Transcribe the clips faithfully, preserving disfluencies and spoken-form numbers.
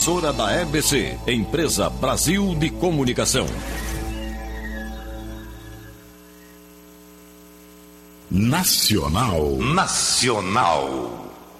Emissora da E B C, Empresa Brasil de Comunicação. Nacional. Nacional.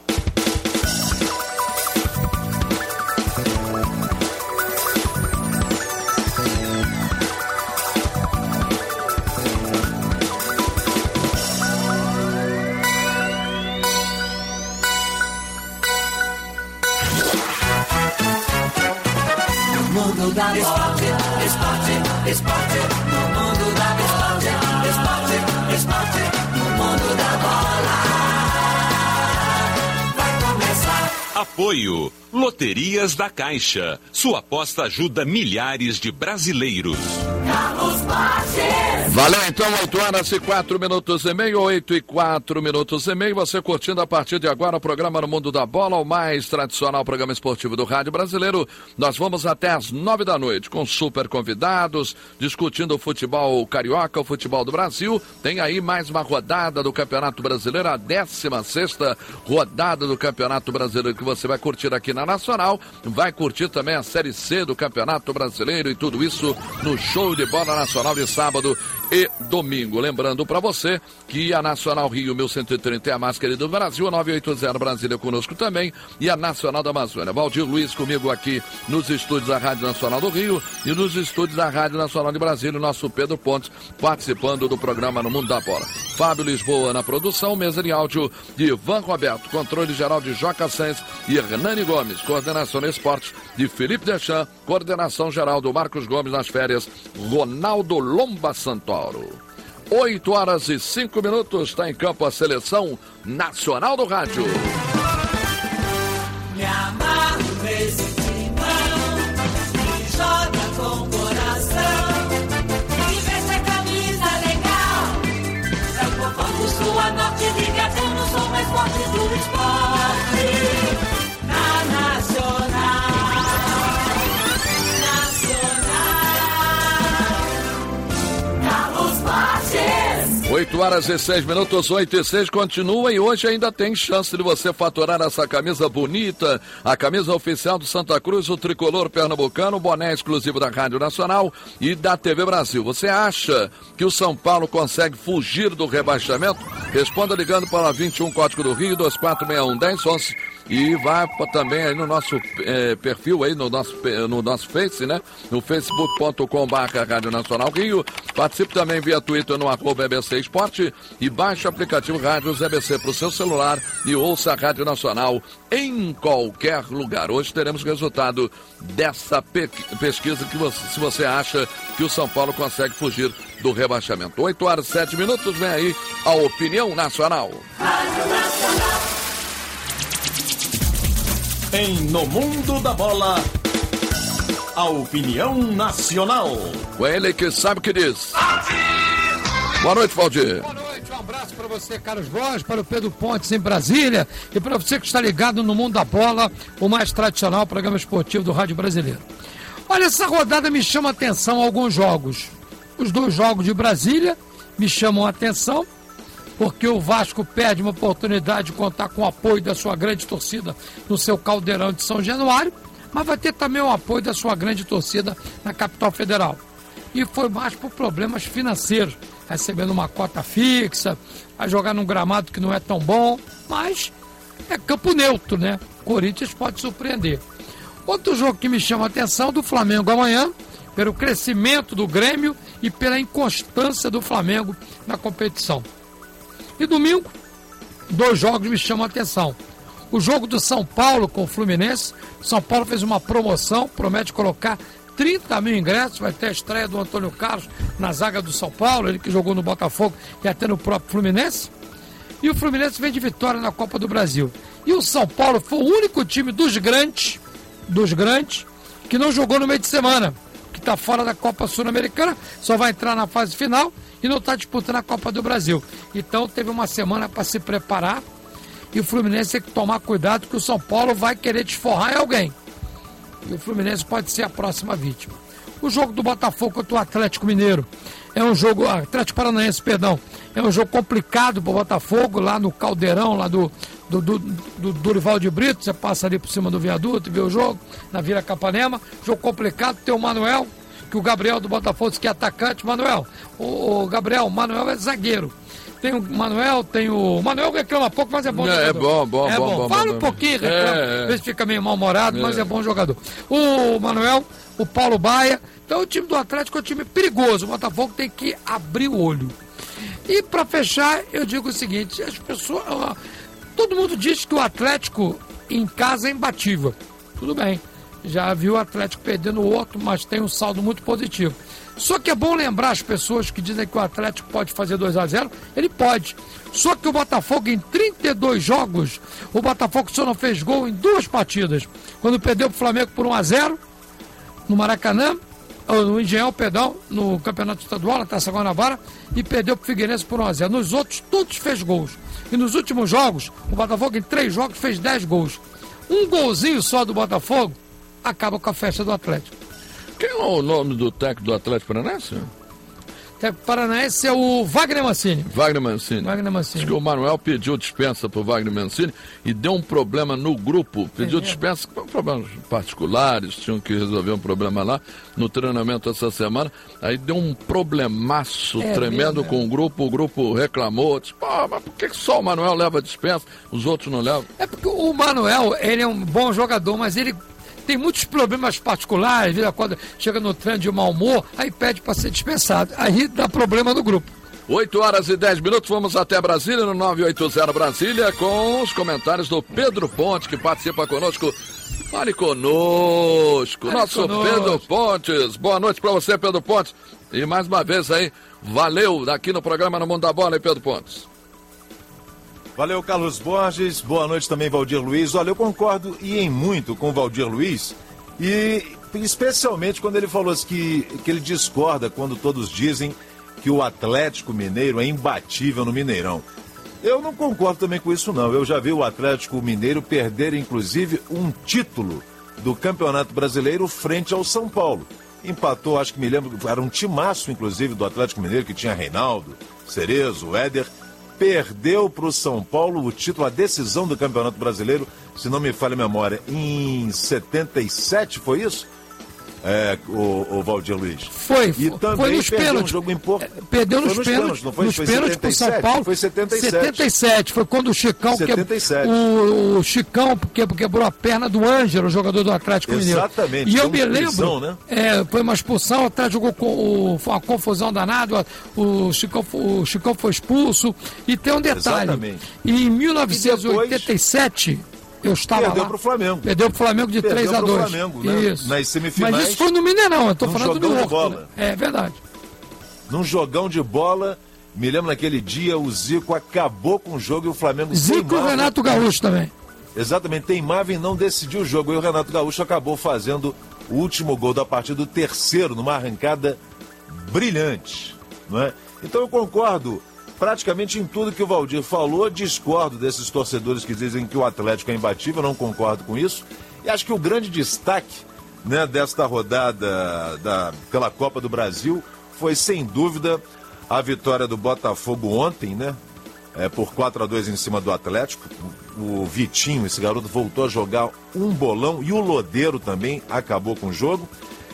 Mundo da esporte, esporte, esporte, no mundo da esporte, esporte, esporte, no mundo da bola. Vai começar. Apoio Loterias da Caixa. Sua aposta ajuda milhares de brasileiros. Carlos Martins. Valeu, então, oito horas e quatro minutos e meio, oito e quatro minutos e meio. Você curtindo a partir de agora o programa No Mundo da Bola, o mais tradicional programa esportivo do rádio brasileiro. Nós vamos até às nove da noite com super convidados, discutindo o futebol carioca, o futebol do Brasil. Tem aí mais uma rodada do Campeonato Brasileiro, a décima sexta rodada do Campeonato Brasileiro que você vai curtir aqui na Nacional. Vai curtir também a Série C do Campeonato Brasileiro e tudo isso no Show de Bola Nacional de sábado e domingo. Lembrando para você que a Nacional Rio mil cento e trinta é a mais querida do Brasil, a nove oito zero Brasília conosco também, e a Nacional da Amazônia. Valdir Luiz comigo aqui nos estúdios da Rádio Nacional do Rio e nos estúdios da Rádio Nacional de Brasília, o nosso Pedro Pontes participando do programa No Mundo da Bola. Fábio Lisboa na produção, mesa de áudio de Ivan Roberto, controle geral de Joca Sanz e Hernani Gomes, coordenação de esportes de Felipe Deschamps, coordenação geral do Marcos Gomes nas férias, Ronaldo Lomba Santoro. oito horas e cinco minutos, está em campo a seleção nacional do rádio. Me amarro nesse timão, que joga com coração, que veste a camisa legal. É o povão do sul a norte, liga, eu não sou mais forte do esporte. Na Nacional. oito horas e seis minutos, oito e seis, continua e hoje ainda tem chance de você faturar essa camisa bonita, a camisa oficial do Santa Cruz, o tricolor pernambucano, boné exclusivo da Rádio Nacional e da T V Brasil. Você acha que o São Paulo consegue fugir do rebaixamento? Responda ligando para vinte e um, código do Rio, dois quatro seis um, um zero um um. E vá também aí no nosso é, perfil aí, no nosso, no nosso Face, né? No facebook ponto com barra Rádio Nacional Rio. Participe também via Twitter no arroba E B C Esporte e baixe o aplicativo Rádios E B C para o seu celular e ouça a Rádio Nacional em qualquer lugar. Hoje teremos resultado dessa pe- pesquisa que você, se você acha que o São Paulo consegue fugir do rebaixamento. oito horas e sete minutos, vem aí a opinião nacional. Rádio Nacional. Em No Mundo da Bola, a opinião nacional. Com ele que sabe o que diz. Boa noite, Valdir. Boa noite, um abraço para você, Carlos Borges, para o Pedro Pontes em Brasília e para você que está ligado no Mundo da Bola, o mais tradicional programa esportivo do Rádio Brasileiro. Olha, essa rodada me chama a atenção alguns jogos. Os dois jogos de Brasília me chamam a atenção, porque o Vasco perde uma oportunidade de contar com o apoio da sua grande torcida no seu caldeirão de São Januário, mas vai ter também o apoio da sua grande torcida na capital federal. E foi mais por problemas financeiros, recebendo uma cota fixa, vai jogar num gramado que não é tão bom, mas é campo neutro, né? Corinthians pode surpreender. Outro jogo que me chama a atenção é do Flamengo amanhã, pelo crescimento do Grêmio e pela inconstância do Flamengo na competição. E domingo, dois jogos me chamam a atenção. O jogo do São Paulo com o Fluminense. São Paulo fez uma promoção, promete colocar trinta mil ingressos. Vai ter a estreia do Antônio Carlos na zaga do São Paulo, ele que jogou no Botafogo e até no próprio Fluminense. E o Fluminense vem de vitória na Copa do Brasil. E o São Paulo foi o único time dos grandes, dos grandes, que não jogou no meio de semana, que está fora da Copa Sul-Americana, só vai entrar na fase final e não está disputando a Copa do Brasil. Então teve uma semana para se preparar e o Fluminense tem que tomar cuidado que o São Paulo vai querer desforrar em alguém. E o Fluminense pode ser a próxima vítima. O jogo do Botafogo contra o Atlético Mineiro é um jogo, Atlético Paranaense, perdão, é um jogo complicado para o Botafogo, lá no Caldeirão, lá do, do, do, do Dorival de Brito, você passa ali por cima do viaduto e vê o jogo, na Vila Capanema, jogo complicado, tem o Manuel, que o Gabriel do Botafogo disse que é atacante. Manuel, o, o Gabriel, o Manuel é zagueiro. Tem o Manuel, tem o... O Manuel reclama pouco, mas é bom é, jogador. É bom, bom, é bom. bom. bom Fala bom, um pouquinho, reclama. É, Às vezes fica meio mal-humorado, é. mas é bom jogador. O Manuel, o Paulo Baia. Então o time do Atlético é um time perigoso. O Botafogo tem que abrir o olho. E para fechar, eu digo o seguinte, as pessoas... Todo mundo diz que o Atlético em casa é imbatível. Tudo bem. Já viu o Atlético perdendo o outro, mas tem um saldo muito positivo. Só que é bom lembrar as pessoas que dizem que o Atlético pode fazer dois a zero, ele pode. Só que o Botafogo, em trinta e dois jogos, o Botafogo só não fez gol em duas partidas. Quando perdeu para o Flamengo por um a zero, no Maracanã, ou no Engenhão, perdão, no Campeonato Estadual, na Taça Guanabara, e perdeu para o Figueirense por um a zero. Nos outros, todos fez gols. E nos últimos jogos, o Botafogo, em três jogos, fez dez gols. Um golzinho só do Botafogo acaba com a festa do Atlético. Quem é o nome do técnico do Atlético Paranaense? O técnico paranaense é o Wagner Mancini. Wagner Mancini. Wagner Mancini. Diz que o Manuel pediu dispensa para o Wagner Mancini e deu um problema no grupo. Pediu é dispensa por problemas particulares, tinham que resolver um problema lá no treinamento essa semana. Aí deu um problemaço é tremendo mesmo, com é. o grupo. O grupo reclamou. Disse, pô, mas por que só o Manuel leva dispensa, os outros não levam? É porque o Manuel, ele é um bom jogador, mas ele... tem muitos problemas particulares, vira quando chega no treino de mau humor, aí pede para ser dispensado. Aí dá problema no grupo. oito horas e dez minutos, vamos até Brasília, no nove oito zero Brasília, com os comentários do Pedro Ponte, que participa conosco. Fale conosco, Fale nosso conosco. Pedro Pontes. Boa noite para você, Pedro Pontes. E mais uma vez aí, valeu aqui no programa No Mundo da Bola, hein, Pedro Pontes? Valeu, Carlos Borges. Boa noite também, Valdir Luiz. Olha, eu concordo e em muito com o Valdir Luiz, e especialmente quando ele falou que, que ele discorda quando todos dizem que o Atlético Mineiro é imbatível no Mineirão. Eu não concordo também com isso, não. Eu já vi o Atlético Mineiro perder, inclusive, um título do Campeonato Brasileiro frente ao São Paulo. Empatou, acho que me lembro, era um timaço, inclusive, do Atlético Mineiro, que tinha Reinaldo, Cerezo, Éder. Perdeu para o São Paulo o título, a decisão do Campeonato Brasileiro, se não me falha a memória, em setenta e sete, foi isso? É, o, o Valdir Luiz. Foi, e também foi nos perdeu pênaltis. Um jogo importante. Perdeu nos, nos pênaltis, pênaltis, não foi? Nos foi pênaltis para o São Paulo. Foi setenta e sete. setenta e sete, foi quando o Chicão, setenta e sete. Que, o, o Chicão que, quebrou a perna do Ângelo, o jogador do Atlético Mineiro. Exatamente. E eu me lembro, expulsão, né? é, foi uma expulsão, o Atlético jogou com o, foi uma confusão danada, o Chicão, o Chicão foi expulso. E tem um detalhe, exatamente. Em mil novecentos e oitenta e sete... Eu estava Perdeu lá. Para o Flamengo. Perdeu para o Flamengo de três a dois. Flamengo, né? Isso. Nas semifinais. Mas isso foi no Mineirão, eu estou falando do Horto. Bola. É verdade. Num jogão de bola, me lembro naquele dia, o Zico acabou com o jogo e o Flamengo Zico teimava. E o Renato Gaúcho também. Exatamente, teimava e não decidiu o jogo. E o Renato Gaúcho acabou fazendo o último gol da partida, o terceiro, numa arrancada brilhante. Não é? Então eu concordo praticamente em tudo que o Valdir falou, discordo desses torcedores que dizem que o Atlético é imbatível, não concordo com isso. E acho que o grande destaque, né, desta rodada da, pela Copa do Brasil foi, sem dúvida, a vitória do Botafogo ontem, né, é, por quatro a dois em cima do Atlético. O Vitinho, esse garoto, voltou a jogar um bolão, e o Lodeiro também acabou com o jogo.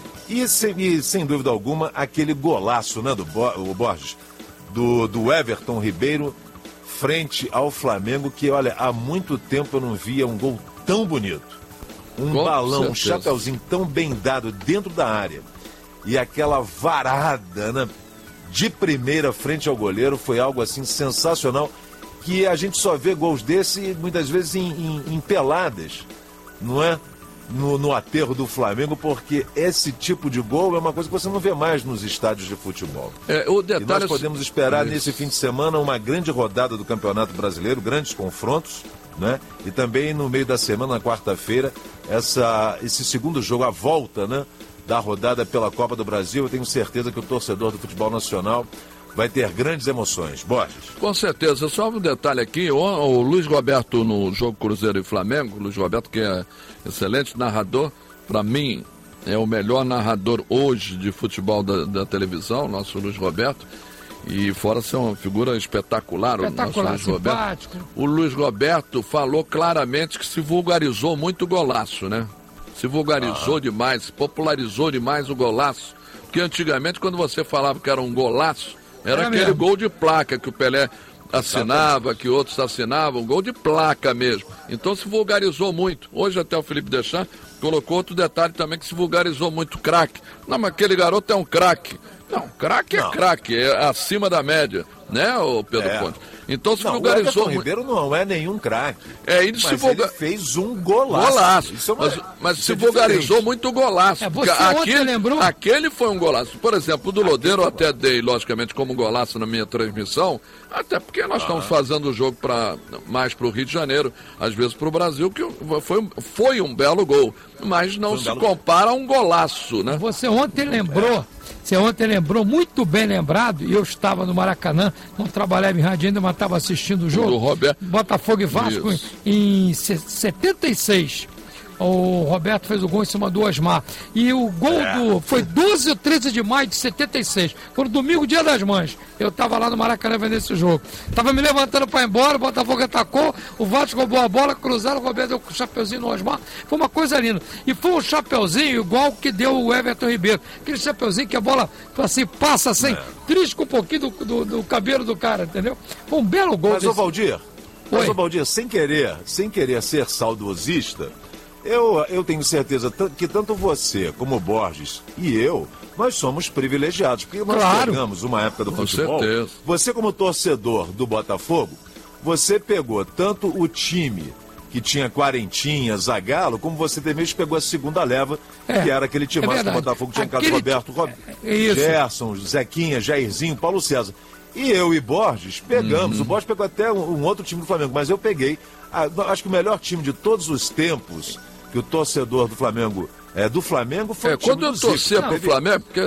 E, sem, e, sem dúvida alguma, aquele golaço, né, do Bo, o Borges, Do, do Everton Ribeiro frente ao Flamengo, que, olha, há muito tempo eu não via um gol tão bonito. Um Com balão, certeza. Um chapeuzinho tão bem dado dentro da área. E aquela varada, né, de primeira frente ao goleiro foi algo assim sensacional, que a gente só vê gols desse muitas vezes em, em, em peladas, não é? No, no aterro do Flamengo, porque esse tipo de gol é uma coisa que você não vê mais nos estádios de futebol. É, o detalhe... E nós podemos esperar Isso. nesse fim de semana uma grande rodada do Campeonato Brasileiro, grandes confrontos, né? E também no meio da semana, na quarta-feira, essa, esse segundo jogo, a volta, né, da rodada pela Copa do Brasil. Eu tenho certeza que o torcedor do futebol nacional vai ter grandes emoções. Borges. Com certeza. Só um detalhe aqui, o, o Luiz Roberto no jogo Cruzeiro e Flamengo, o Luiz Roberto, que é excelente narrador, para mim, é o melhor narrador hoje de futebol da, da televisão, nosso Luiz Roberto. E fora ser uma figura espetacular, espetacular, o nosso Luiz simpático. Roberto. O Luiz Roberto falou claramente que se vulgarizou muito o golaço, né? Se vulgarizou ah. demais, se popularizou demais o golaço. Porque antigamente, quando você falava que era um golaço, era é aquele mesmo. Gol de placa que o Pelé assinava, que outros assinavam, gol de placa mesmo. Então se vulgarizou muito. Hoje até o Felipe Deschamps colocou outro detalhe também, que se vulgarizou muito, craque. Não, mas aquele garoto é um craque. Não, craque é craque, é acima da média, né, ô Pedro é. Ponte? Então se não, vulgarizou. O Everton Ribeiro não é nenhum craque. É, ele mas se vulga... ele fez um golaço. Golaço. Isso é uma... Mas, mas se é vulgarizou diferente. muito o golaço. É, você aquele, lembrou? aquele foi um golaço. Por exemplo, o do Lodeiro eu até dei, logicamente, como golaço na minha transmissão, até porque nós ah. estamos fazendo o jogo pra, mais para o Rio de Janeiro, às vezes para o Brasil, que foi, foi um belo gol. Mas não um se compara gol. a um golaço, né? Você ontem lembrou... É. Você ontem lembrou, muito bem lembrado, e eu estava no Maracanã, não trabalhava em rádio ainda, mas estava assistindo o jogo. Do Roberto. Botafogo e Vasco Isso. em, em setenta e seis. O Roberto fez o gol em cima do Osmar. E o gol é. do... Foi doze ou treze de maio de setenta e seis. Foi no domingo, dia das mães. Eu estava lá no Maracanã vendo esse jogo. Estava me levantando para ir embora, o Botafogo atacou, o Vasco roubou a bola, cruzaram, o Roberto deu um chapeuzinho no Osmar. Foi uma coisa linda. E foi um chapeuzinho igual que deu o Everton Ribeiro. Aquele chapeuzinho que a bola assim, passa assim, é. trisca um pouquinho do, do, do cabelo do cara, entendeu? Foi um belo gol. Mas, desse... ô Valdir, mas, ô Valdir, sem querer, sem querer ser saudosista, Eu, eu tenho certeza que tanto você como o Borges e eu, nós somos privilegiados, porque nós claro. pegamos uma época do Com futebol. certeza. Você como torcedor do Botafogo, você pegou tanto o time que tinha Quarentinha, Zagallo, como você também pegou a segunda leva, é, que era aquele time é que o Botafogo tinha Aquele... Carlos Roberto, Rob... é Gerson, Zequinha, Jairzinho, Paulo César. E eu e Borges pegamos, uhum. o Borges pegou até um, um outro time do Flamengo, mas eu peguei, a, acho que o melhor time de todos os tempos que o torcedor do Flamengo é do Flamengo foi é, o time quando eu torcia pro Flamengo, porque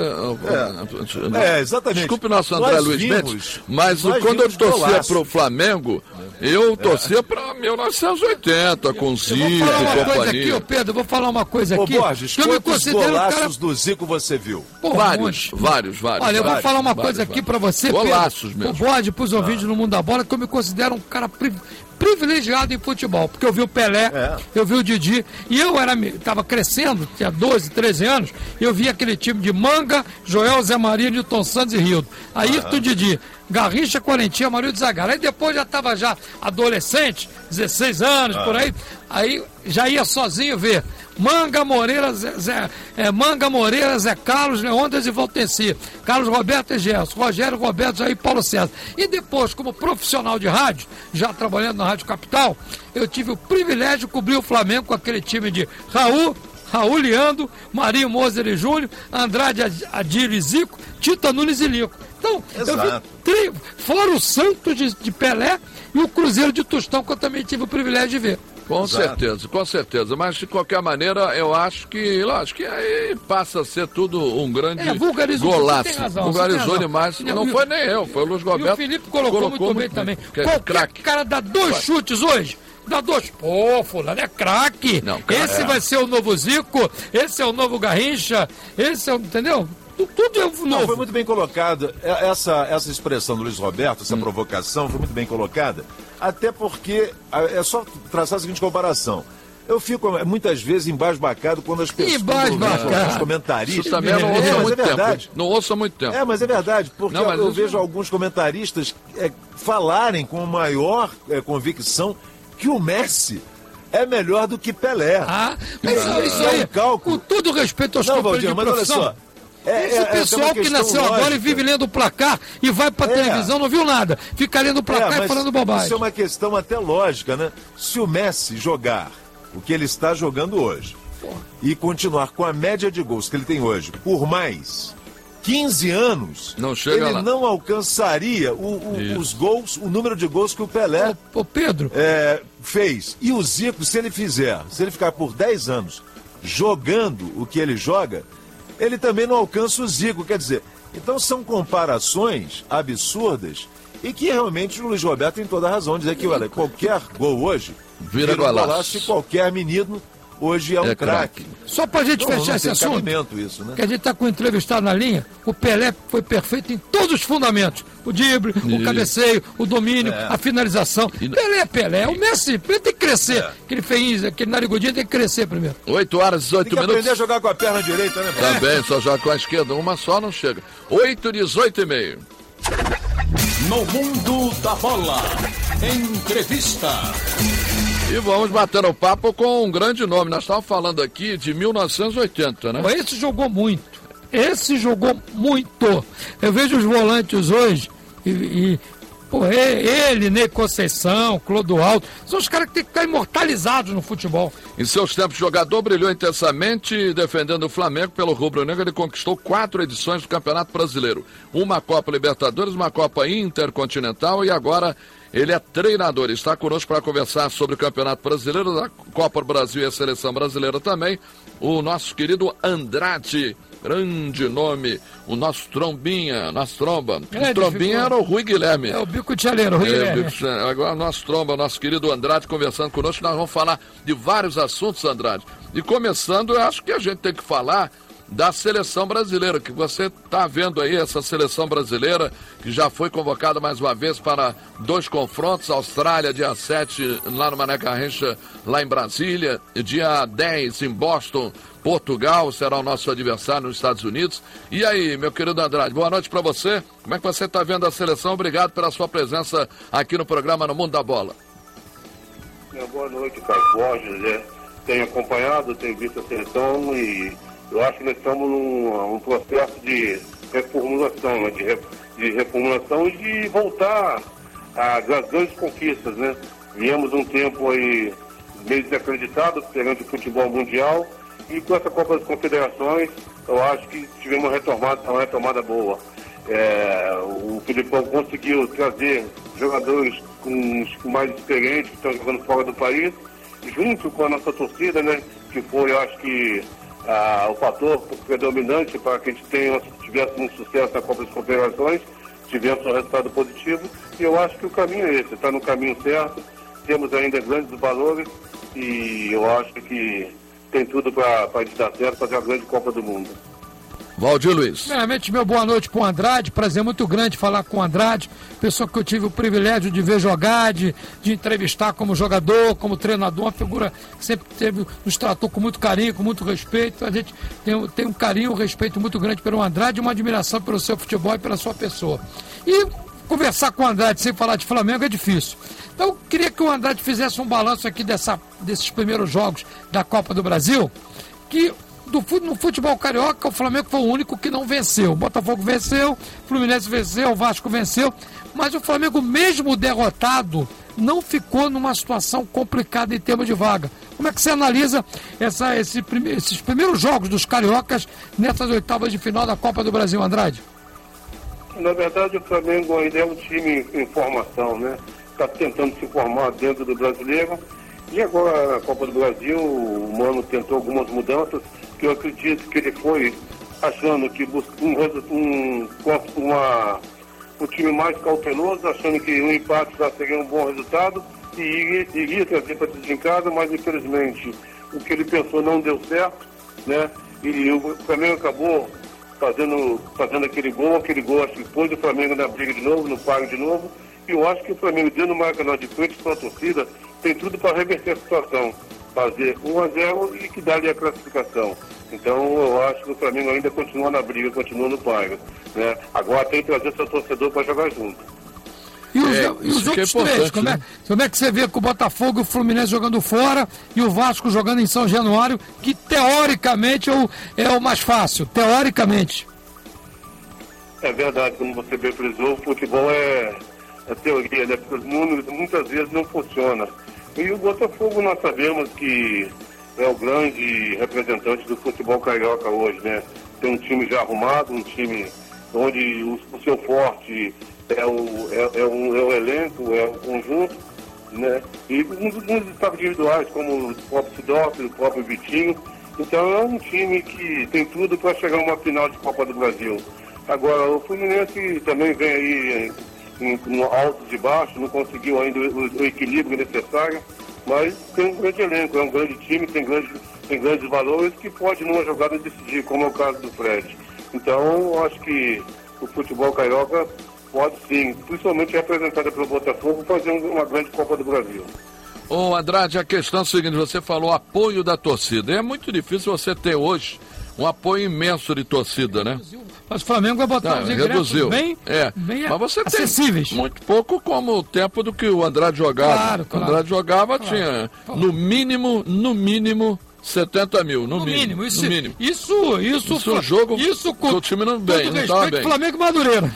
é, é exatamente. Desculpe nosso André nós Luiz vimos, Mendes, mas quando eu torcia pro Flamengo, eu torcia é. para mil novecentos e oitenta com Zico e companhia. Aqui, ô Pedro, vou falar uma coisa aqui. Ô Borges, quantos golaços cara... do Zico você viu? Pô, vários, vários, vários. Olha, eu vários, vou falar uma vários, coisa vários. aqui para você, golaços Pedro. mesmo. O Borges, pros ouvintes ah. no mundo da bola, que eu me considero um cara privilegiado em futebol, porque eu vi o Pelé, é. eu vi o Didi, e eu era, estava crescendo, tinha doze, treze anos, eu vi aquele time de Manga, Joel, Zé Maria, Nilton Santos e Rildo. Ayrton, ah. Didi, Garrincha, Quarentinha, Mario de Zagallo. Aí depois já estava já adolescente, dezesseis anos, ah. por aí, aí já ia sozinho ver Manga, Moreira, Zé, Zé, é, Manga, Moreira, Zé Carlos, Leônidas e Valtenci, Carlos Roberto e Gerson, Rogério, Roberto, Jair, Paulo César. E depois, como profissional de rádio, já trabalhando na Rádio Capital, eu tive o privilégio de cobrir o Flamengo com aquele time de Raul, Raul Leandro, Marinho Moser e Júnior, Andrade, Adílio e Zico, Tita Nunes e Lico. Então, Exato. eu vi tri... fora o Santos de, de Pelé e o Cruzeiro de Tostão, que eu também tive o privilégio de ver. Com Exato. certeza, com certeza. Mas, de qualquer maneira, eu acho que, lógico, que aí passa a ser tudo um grande é, vulgarizou, golaço. Razão, vulgarizou demais. Não, não foi nem eu, foi o Luiz Roberto. E o Felipe colocou, colocou muito, muito bem, bem também. Qualquer cara dá dois vai. chutes hoje. Dá dois. Pô, fulano é craque. Esse é. vai ser o novo Zico, esse é o novo Garrincha, esse é o. Entendeu? Tudo é novo. Não, foi muito bem colocado. Essa, essa expressão do Luiz Roberto, essa hum. provocação, foi muito bem colocada. Até porque é só traçar a seguinte comparação. Eu fico muitas vezes embasbacado quando as pessoas, os comentaristas... Isso também eu não ouço há muito tempo. Não ouço há muito tempo. É, mas é verdade, porque não, eu, eu vejo não... alguns comentaristas é, falarem com maior é, convicção que o Messi é melhor do que Pelé. Ah, mas ah, isso aí, é um com todo respeito aos não, companheiros de profissão... Mas olha só, É, Esse é, pessoal que nasceu lógica. agora e vive lendo o placar e vai pra é. televisão, não viu nada. Fica lendo o placar é, e falando bobagem. Isso é uma questão até lógica, né? Se o Messi jogar o que ele está jogando hoje Porra. e continuar com a média de gols que ele tem hoje por mais quinze anos, não chega ele lá. não alcançaria o, o, os gols, o número de gols que o Pelé ô, ô Pedro. É, fez. E o Zico, se ele fizer, se ele ficar por dez anos jogando o que ele joga, ele também não alcança o Zico, quer dizer, então são comparações absurdas e que realmente o Luiz Roberto tem toda a razão de dizer que, olha, qualquer gol hoje vira, vira golaço. golaço e qualquer menino hoje é um É craque. Só pra gente Não, fechar não esse tem assunto, cabimento isso, né? que a gente tá com o entrevistado na linha, o Pelé foi perfeito em todos os fundamentos. O drible, o E- cabeceio, o domínio, É. a finalização. E- Pelé é Pelé. O Messi, ele tem que crescer. É. Aquele feinho, aquele narigudinho tem que crescer primeiro. oito horas e dezoito Tem que minutos. aprender a jogar com a perna direita, né? Paulo? Também, só joga com a esquerda. Uma só não chega. oito e dezoito e meio. No mundo da bola. Entrevista. E vamos bater o papo com um grande nome. Nós estávamos falando aqui de mil novecentos e oitenta, né? Esse jogou muito. Esse jogou muito. Eu vejo os volantes hoje e, e pô, ele, Ney Conceição, Clodoaldo, são os caras que têm que ficar imortalizados no futebol. Em seus tempos, o jogador brilhou intensamente defendendo o Flamengo pelo rubro-negro. Ele conquistou quatro edições do Campeonato Brasileiro. Uma Copa Libertadores, uma Copa Intercontinental e agora ele é treinador. Está conosco para conversar sobre o Campeonato Brasileiro, da Copa do Brasil e a Seleção Brasileira também. O nosso querido Andrade, grande nome, o nosso Trombinha, nosso Tromba. Grande o Trombinha figura. era o Rui Guilherme. É o bico de chaleiro, Rui É, Guilherme. Bico, agora o nosso Tromba, o nosso querido Andrade conversando conosco. Nós vamos falar de vários assuntos, Andrade. E começando, eu acho que a gente tem que falar da seleção brasileira, que você está vendo aí, essa seleção brasileira, que já foi convocada mais uma vez para dois confrontos, Austrália, dia sete, lá no Mané Garrincha, lá em Brasília, e dia dez, em Boston, Portugal, será o nosso adversário nos Estados Unidos. E aí, meu querido Andrade, boa noite para você. Como é que você está vendo a seleção? Obrigado pela sua presença aqui no programa No Mundo da Bola. Boa noite, Carlos Borges. É, tenho acompanhado, tenho visto a seleção e eu acho que nós estamos num um processo de reformulação, né? de, re, de reformulação e de voltar às grandes conquistas, né? Viemos um tempo aí meio desacreditado perante o futebol mundial e com essa Copa das Confederações eu acho que tivemos uma retomada, uma retomada boa. É, o Filipão conseguiu trazer jogadores com, com mais experientes que estão jogando fora do país, junto com a nossa torcida, né? Que foi, eu acho que Ah, o fator predominante para que a gente tenha, tivesse um sucesso na Copa das Confederações, tivesse um resultado positivo, e eu acho que o caminho é esse, está no caminho certo, temos ainda grandes valores e eu acho que tem tudo para a gente dar certo, fazer a grande Copa do Mundo. Valdir Luiz. Primeiramente, meu boa noite para o Andrade, prazer muito grande falar com o Andrade, pessoa que eu tive o privilégio de ver jogar, de, de entrevistar como jogador, como treinador, uma figura que sempre teve, nos tratou com muito carinho, com muito respeito. A gente tem, tem um carinho, um respeito muito grande pelo Andrade e uma admiração pelo seu futebol e pela sua pessoa. E conversar com o Andrade sem falar de Flamengo é difícil. Então, eu queria que o Andrade fizesse um balanço aqui dessa, desses primeiros jogos da Copa do Brasil, que Do, no futebol carioca, o Flamengo foi o único que não venceu. O Botafogo venceu, o Fluminense venceu, o Vasco venceu, mas o Flamengo, mesmo derrotado, não ficou numa situação complicada em termos de vaga. Como é que você analisa essa, esse prime, esses primeiros jogos dos cariocas nessas oitavas de final da Copa do Brasil, Andrade? Na verdade, o Flamengo ainda é um time em formação, né? Está tentando se formar dentro do brasileiro. E agora, na Copa do Brasil, o Mano tentou algumas mudanças, que eu acredito que ele foi achando que buscou um, um, uma, um time mais cauteloso, achando que um empate já seria um bom resultado e iria, iria trazer para dentro de casa, mas infelizmente o que ele pensou não deu certo, né? E o Flamengo acabou fazendo, fazendo aquele gol, aquele gol acho que pôs o Flamengo na briga de novo, no páreo de novo, e eu acho que o Flamengo, dentro do Maracanã de frente com a torcida, tem tudo para reverter a situação, fazer um a zero e que dá ali a classificação. Então eu acho que o Flamengo ainda continua na briga, continua no páreo, né? Agora tem que trazer seu torcedor para jogar junto. E os, É, e os isso que é outros três, importante, como é, né? como é que você vê com o Botafogo e o Fluminense jogando fora e o Vasco jogando em São Januário, que teoricamente é o, é o mais fácil, teoricamente. É verdade, como você bem frisou, o futebol é, é teoria, né? Porque os números muitas vezes não funcionam. E o Botafogo nós sabemos que é o grande representante do futebol carioca hoje, né? Tem um time já arrumado, um time onde o, o seu forte é o, é, é, um, é o elenco, é o conjunto, né? E uns, uns destaques individuais, como o próprio Sidófilo, o próprio Vitinho. Então é um time que tem tudo para chegar a uma final de Copa do Brasil. Agora, o Fluminense também vem aí em, em, no alto e baixo, não conseguiu ainda o, o equilíbrio necessário, mas tem um grande elenco, é um grande time, tem, grande, tem grandes valores que pode numa jogada decidir, como é o caso do Fred. Então, eu acho que o futebol carioca pode sim, principalmente representado pelo Botafogo, fazer uma grande Copa do Brasil. Ô Andrade, a questão é a seguinte, você falou apoio da torcida. É muito difícil você ter hoje um apoio imenso de torcida, né? Mas o Flamengo vai botar Não, os ingressos reduziu. bem, é. bem Mas você acessíveis. Tem muito pouco como o tempo do que o Andrade jogava. Claro, claro. O Andrade jogava, Claro, tinha claro. no mínimo, no mínimo, setenta mil, no, No mínimo, mínimo, isso, no mínimo. isso, isso, Isso o jogo, isso com o time não bem, todo não tava respeito, bem. Flamengo e Madureira.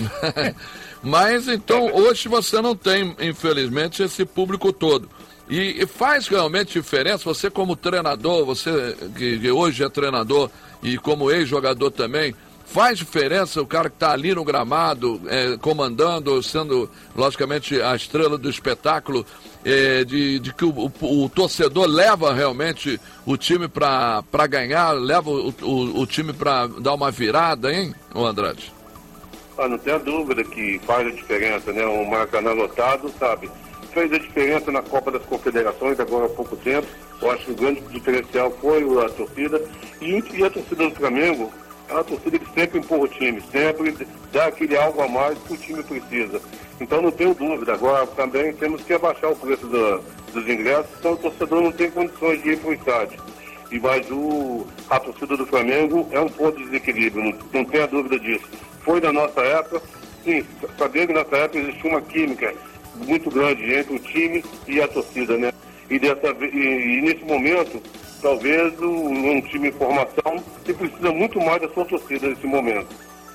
Mas então hoje você não tem, infelizmente, esse público todo. E, e faz realmente diferença, você como treinador, você que, que hoje é treinador e como ex-jogador também, faz diferença o cara que está ali no gramado, é, comandando, sendo, logicamente, a estrela do espetáculo, é, de, de que o, o, o torcedor leva realmente o time para ganhar, leva o, o, o time para dar uma virada, hein, o Andrade? Ah, não tem a dúvida que faz a diferença, né? O Maracanã lotado, sabe? Fez a diferença na Copa das Confederações agora há pouco tempo. Eu acho que o grande diferencial foi a torcida. E, e a torcida do Flamengo é uma torcida que sempre empurra o time, sempre dá aquele algo a mais que o time precisa. Então não tenho dúvida. Agora também temos que abaixar o preço do, dos ingressos, então o torcedor não tem condições de ir para o estádio. E mas o, a torcida do Flamengo é um ponto de desequilíbrio, não, não tenha dúvida disso. Foi da nossa época, sim, sabia que nessa época existia uma química muito grande entre o time e a torcida, né? E, dessa, e, e nesse momento, talvez um, um time em formação que precisa muito mais da sua torcida nesse momento.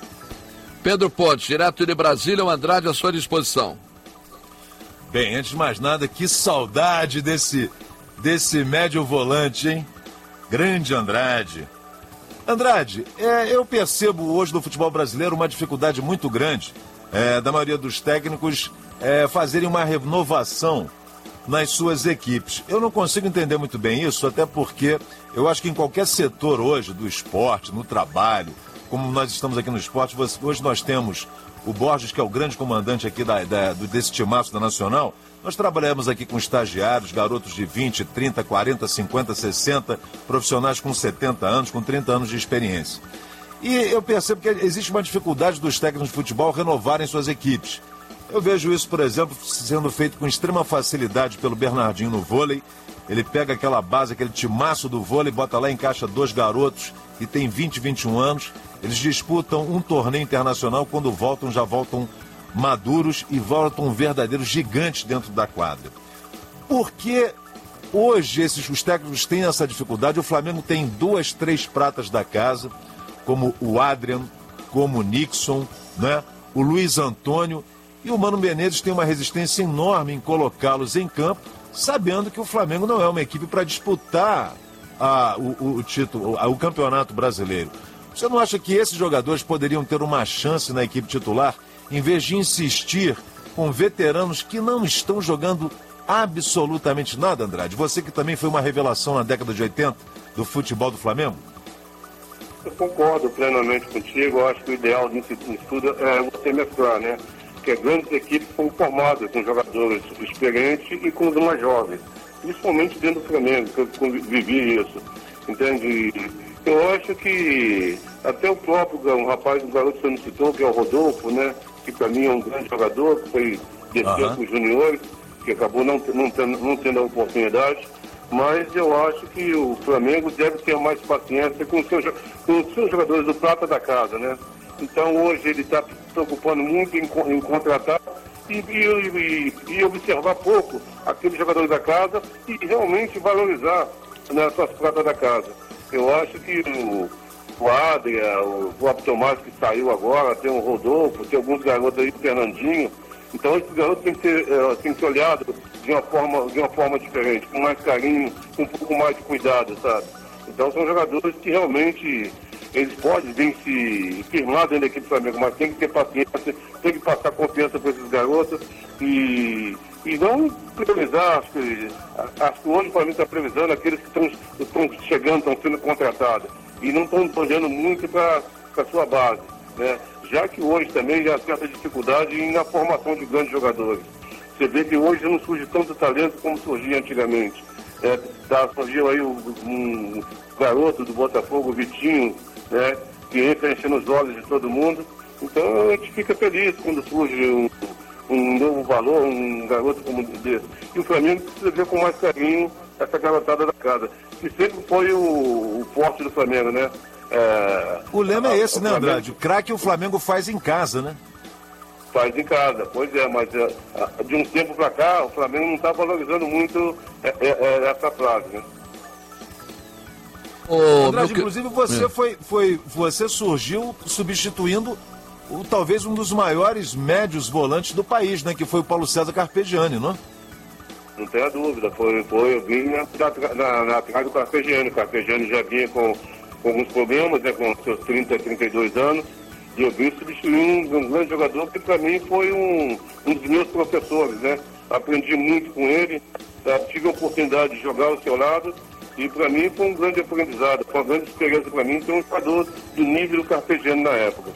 Pedro Pontes, direto de Brasília, o Andrade à sua disposição. Bem, antes de mais nada, que saudade desse, desse médio volante, hein? Grande Andrade. Andrade, é, eu percebo hoje no futebol brasileiro uma dificuldade muito grande é, da maioria dos técnicos é, fazerem uma renovação nas suas equipes. Eu não consigo entender muito bem isso, até porque eu acho que em qualquer setor hoje do esporte, no trabalho, como nós estamos aqui no esporte, hoje nós temos o Borges, que é o grande comandante aqui da, da, desse timaço da Nacional. Nós trabalhamos aqui com estagiários, garotos de vinte, trinta, quarenta, cinquenta, sessenta, profissionais com setenta anos, com trinta anos de experiência. E eu percebo que existe uma dificuldade dos técnicos de futebol renovarem suas equipes. Eu vejo isso, por exemplo, sendo feito com extrema facilidade pelo Bernardinho no vôlei. Ele pega aquela base, aquele timaço do vôlei, bota lá, encaixa dois garotos que têm vinte, vinte e um anos. Eles disputam um torneio internacional, quando voltam, já voltam maduros e voltam verdadeiros gigantes dentro da quadra. Por que hoje esses, os técnicos têm essa dificuldade? O Flamengo tem duas, três pratas da casa, como o Adrian, como o Nixon, né? O Luiz Antônio, e o Mano Menezes tem uma resistência enorme em colocá-los em campo, sabendo que o Flamengo não é uma equipe para disputar a, o, o título, a, o campeonato brasileiro. Você não acha que esses jogadores poderiam ter uma chance na equipe titular, em vez de insistir com veteranos que não estão jogando absolutamente nada, Andrade? Você que também foi uma revelação na década de oitenta do futebol do Flamengo? Eu concordo plenamente contigo. Eu acho que o ideal disso tudo é você mesclar, né? Porque grandes equipes são formadas com jogadores experientes e com os mais jovens. Principalmente dentro do Flamengo, que eu vivi isso. Entende? Eu acho que até o próprio um rapaz, um garoto que você não citou, que é o Rodolfo, né? Que para mim é um grande jogador, que foi descer Uhum. com os juniores, que acabou não, não, tendo, não tendo a oportunidade. Mas eu acho que o Flamengo deve ter mais paciência com os seus, com os seus jogadores do prata da casa, né? Então hoje ele está se preocupando muito em, em contratar e, e, e, e observar pouco aqueles jogadores da casa e realmente valorizar nas suas pratas da casa. Eu acho que o, o Adria, o próprio Tomás que saiu agora, tem o Rodolfo, tem alguns garotos aí, o Fernandinho. Então esses garotos têm que ser, uh, têm que ser olhados de uma forma, de uma forma diferente, com mais carinho, com um pouco mais de cuidado, sabe? Então são jogadores que realmente eles podem vir se firmar dentro da equipe do Flamengo, mas tem que ter paciência, tem que passar confiança para esses garotos e, e não priorizar, acho que, acho que hoje o Flamengo está priorizando aqueles que estão, estão chegando, estão sendo contratados e não estão olhando muito para a sua base, né? Já que hoje também já há certa dificuldade na formação de grandes jogadores. Você vê que hoje não surge tanto talento como surgia antigamente. É, tá, surgiu aí um, um garoto do Botafogo, o Vitinho, né, que entra enchendo os olhos de todo mundo. Então a gente fica feliz quando surge um, um novo valor, um garoto como desse. E o Flamengo precisa ver com mais carinho essa garotada da casa, que sempre foi o, o forte do Flamengo, né? É, o lema a, é esse, o né, Flamengo... Andrade? O craque o Flamengo faz em casa, né? Faz em casa, pois é, mas é, de um tempo para cá, o Flamengo não está valorizando muito é, é, essa frase, né? Ô, Andrade, que... inclusive você é. foi, foi, você surgiu substituindo o, talvez um dos maiores médios volantes do país, né? Que foi o Paulo César Carpegiani, não? Não tenha dúvida, foi, foi eu vim na, na, na atrás do Carpegiani. O Carpegiani já vinha com, com alguns problemas, né? Com seus trinta, trinta e dois anos. E eu vim substituir um, um grande jogador que para mim foi um, um dos meus professores, né? Aprendi muito com ele, tá? Tive a oportunidade de jogar ao seu lado e para mim foi um grande aprendizado, foi uma grande experiência para mim ter um jogador do nível do Carpegiani na época.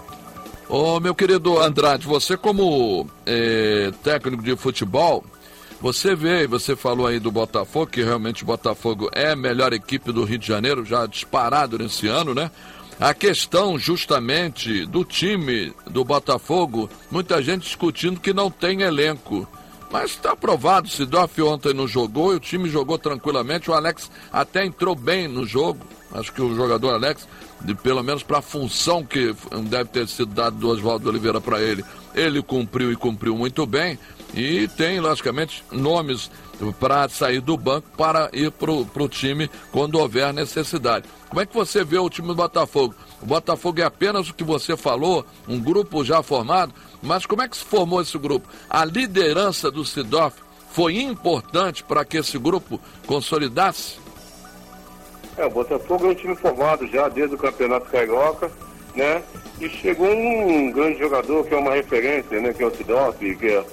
Ô, meu querido Andrade, você como é, técnico de futebol, você vê, você falou aí do Botafogo, que realmente o Botafogo é a melhor equipe do Rio de Janeiro, já disparado nesse ano, né? A questão justamente do time do Botafogo, muita gente discutindo que não tem elenco. Mas está provado, o Sidorf ontem não jogou e o time jogou tranquilamente. O Alex até entrou bem no jogo. Acho que o jogador Alex, de, pelo menos para a função que deve ter sido dado do Oswaldo Oliveira para ele, ele cumpriu e cumpriu muito bem. E tem, logicamente, nomes para sair do banco para ir para o time quando houver necessidade. Como é que você vê o time do Botafogo? O Botafogo é apenas o que você falou, um grupo já formado, mas como é que se formou esse grupo? A liderança do Sidorf foi importante para que esse grupo consolidasse? É, o Botafogo é um time formado já desde o Campeonato Carioca, né? E chegou um grande jogador que é uma referência, né? Que é o Sidorf, que é...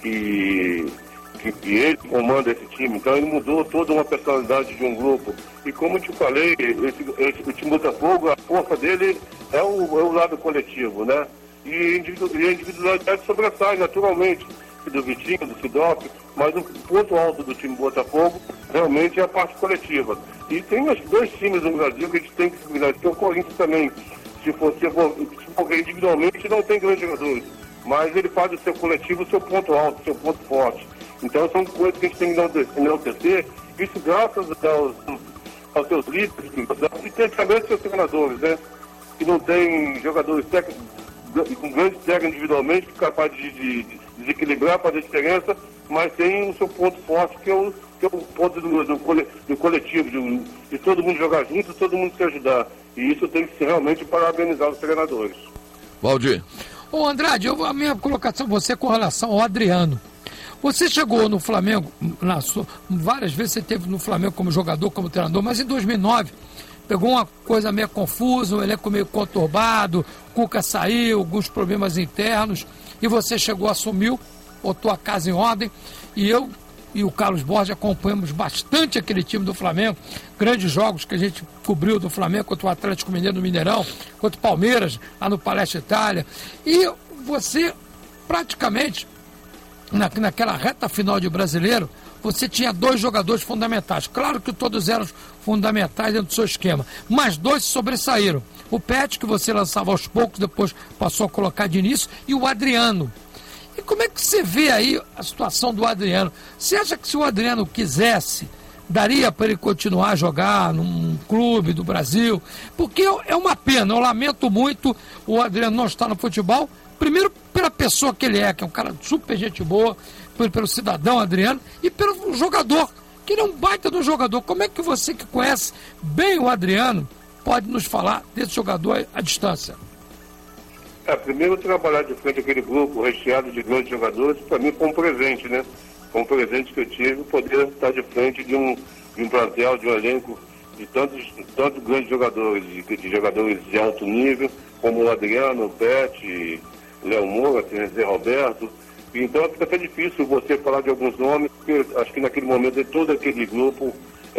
Que, que, que ele comanda esse time, então ele mudou toda uma personalidade de um grupo. E como eu te falei, esse, esse, o time Botafogo, a força dele é o, é o lado coletivo, né? E, individu, e a individualidade sobressai naturalmente do Vitinho, do Sidorf, mas o ponto alto do time Botafogo realmente é a parte coletiva. E tem os dois times no Brasil que a gente tem que se cuidar, que é o Corinthians também. Se for, se for, se for individualmente, não tem grandes jogadores, mas ele faz o seu coletivo o seu ponto alto, o seu ponto forte. Então são coisas que a gente tem que enaltecer, isso graças aos, aos seus líderes, e tem também os seus treinadores, né? Que não tem jogadores técnicos, com grandes técnicos individualmente, capazes de, de, de desequilibrar, fazer diferença, mas tem o seu ponto forte, que é o, que é o ponto do, do, do coletivo, de, de todo mundo jogar junto, todo mundo se ajudar. E isso tem que ser realmente parabenizar os treinadores. Valdir. Ô Andrade, eu, a minha colocação você com relação ao Adriano. Você chegou no Flamengo, na sua, várias vezes você teve no Flamengo como jogador, como treinador, mas em dois mil e nove pegou uma coisa meio confusa, um elenco meio conturbado, Cuca saiu, alguns problemas internos, e você chegou, assumiu, botou a casa em ordem, e eu e o Carlos Borges acompanhamos bastante aquele time do Flamengo, grandes jogos que a gente cobriu do Flamengo contra o Atlético Mineiro no Mineirão, contra o Palmeiras, lá no Palestra Itália, e você praticamente, na, naquela reta final de Brasileiro, você tinha dois jogadores fundamentais, claro que todos eram fundamentais dentro do seu esquema, mas dois sobressaíram, o Pet, que você lançava aos poucos, depois passou a colocar de início, e o Adriano. E como é que você vê aí a situação do Adriano? Você acha que se o Adriano quisesse, daria para ele continuar a jogar num clube do Brasil? Porque é uma pena, eu lamento muito o Adriano não estar no futebol, primeiro pela pessoa que ele é, que é um cara super gente boa, pelo cidadão Adriano, e pelo jogador, que ele é um baita do jogador. Como é que você que conhece bem o Adriano pode nos falar desse jogador à distância? É, primeiro trabalhar de frente àquele grupo recheado de grandes jogadores, para mim foi um presente, né? Foi um presente que eu tive, poder estar de frente de um, de um plantel, de um elenco de tantos, tantos grandes jogadores, de, de jogadores de alto nível, como o Adriano, o Pet, Léo Moura, tem Zé Roberto. Então fica até difícil você falar de alguns nomes, porque acho que naquele momento todo aquele grupo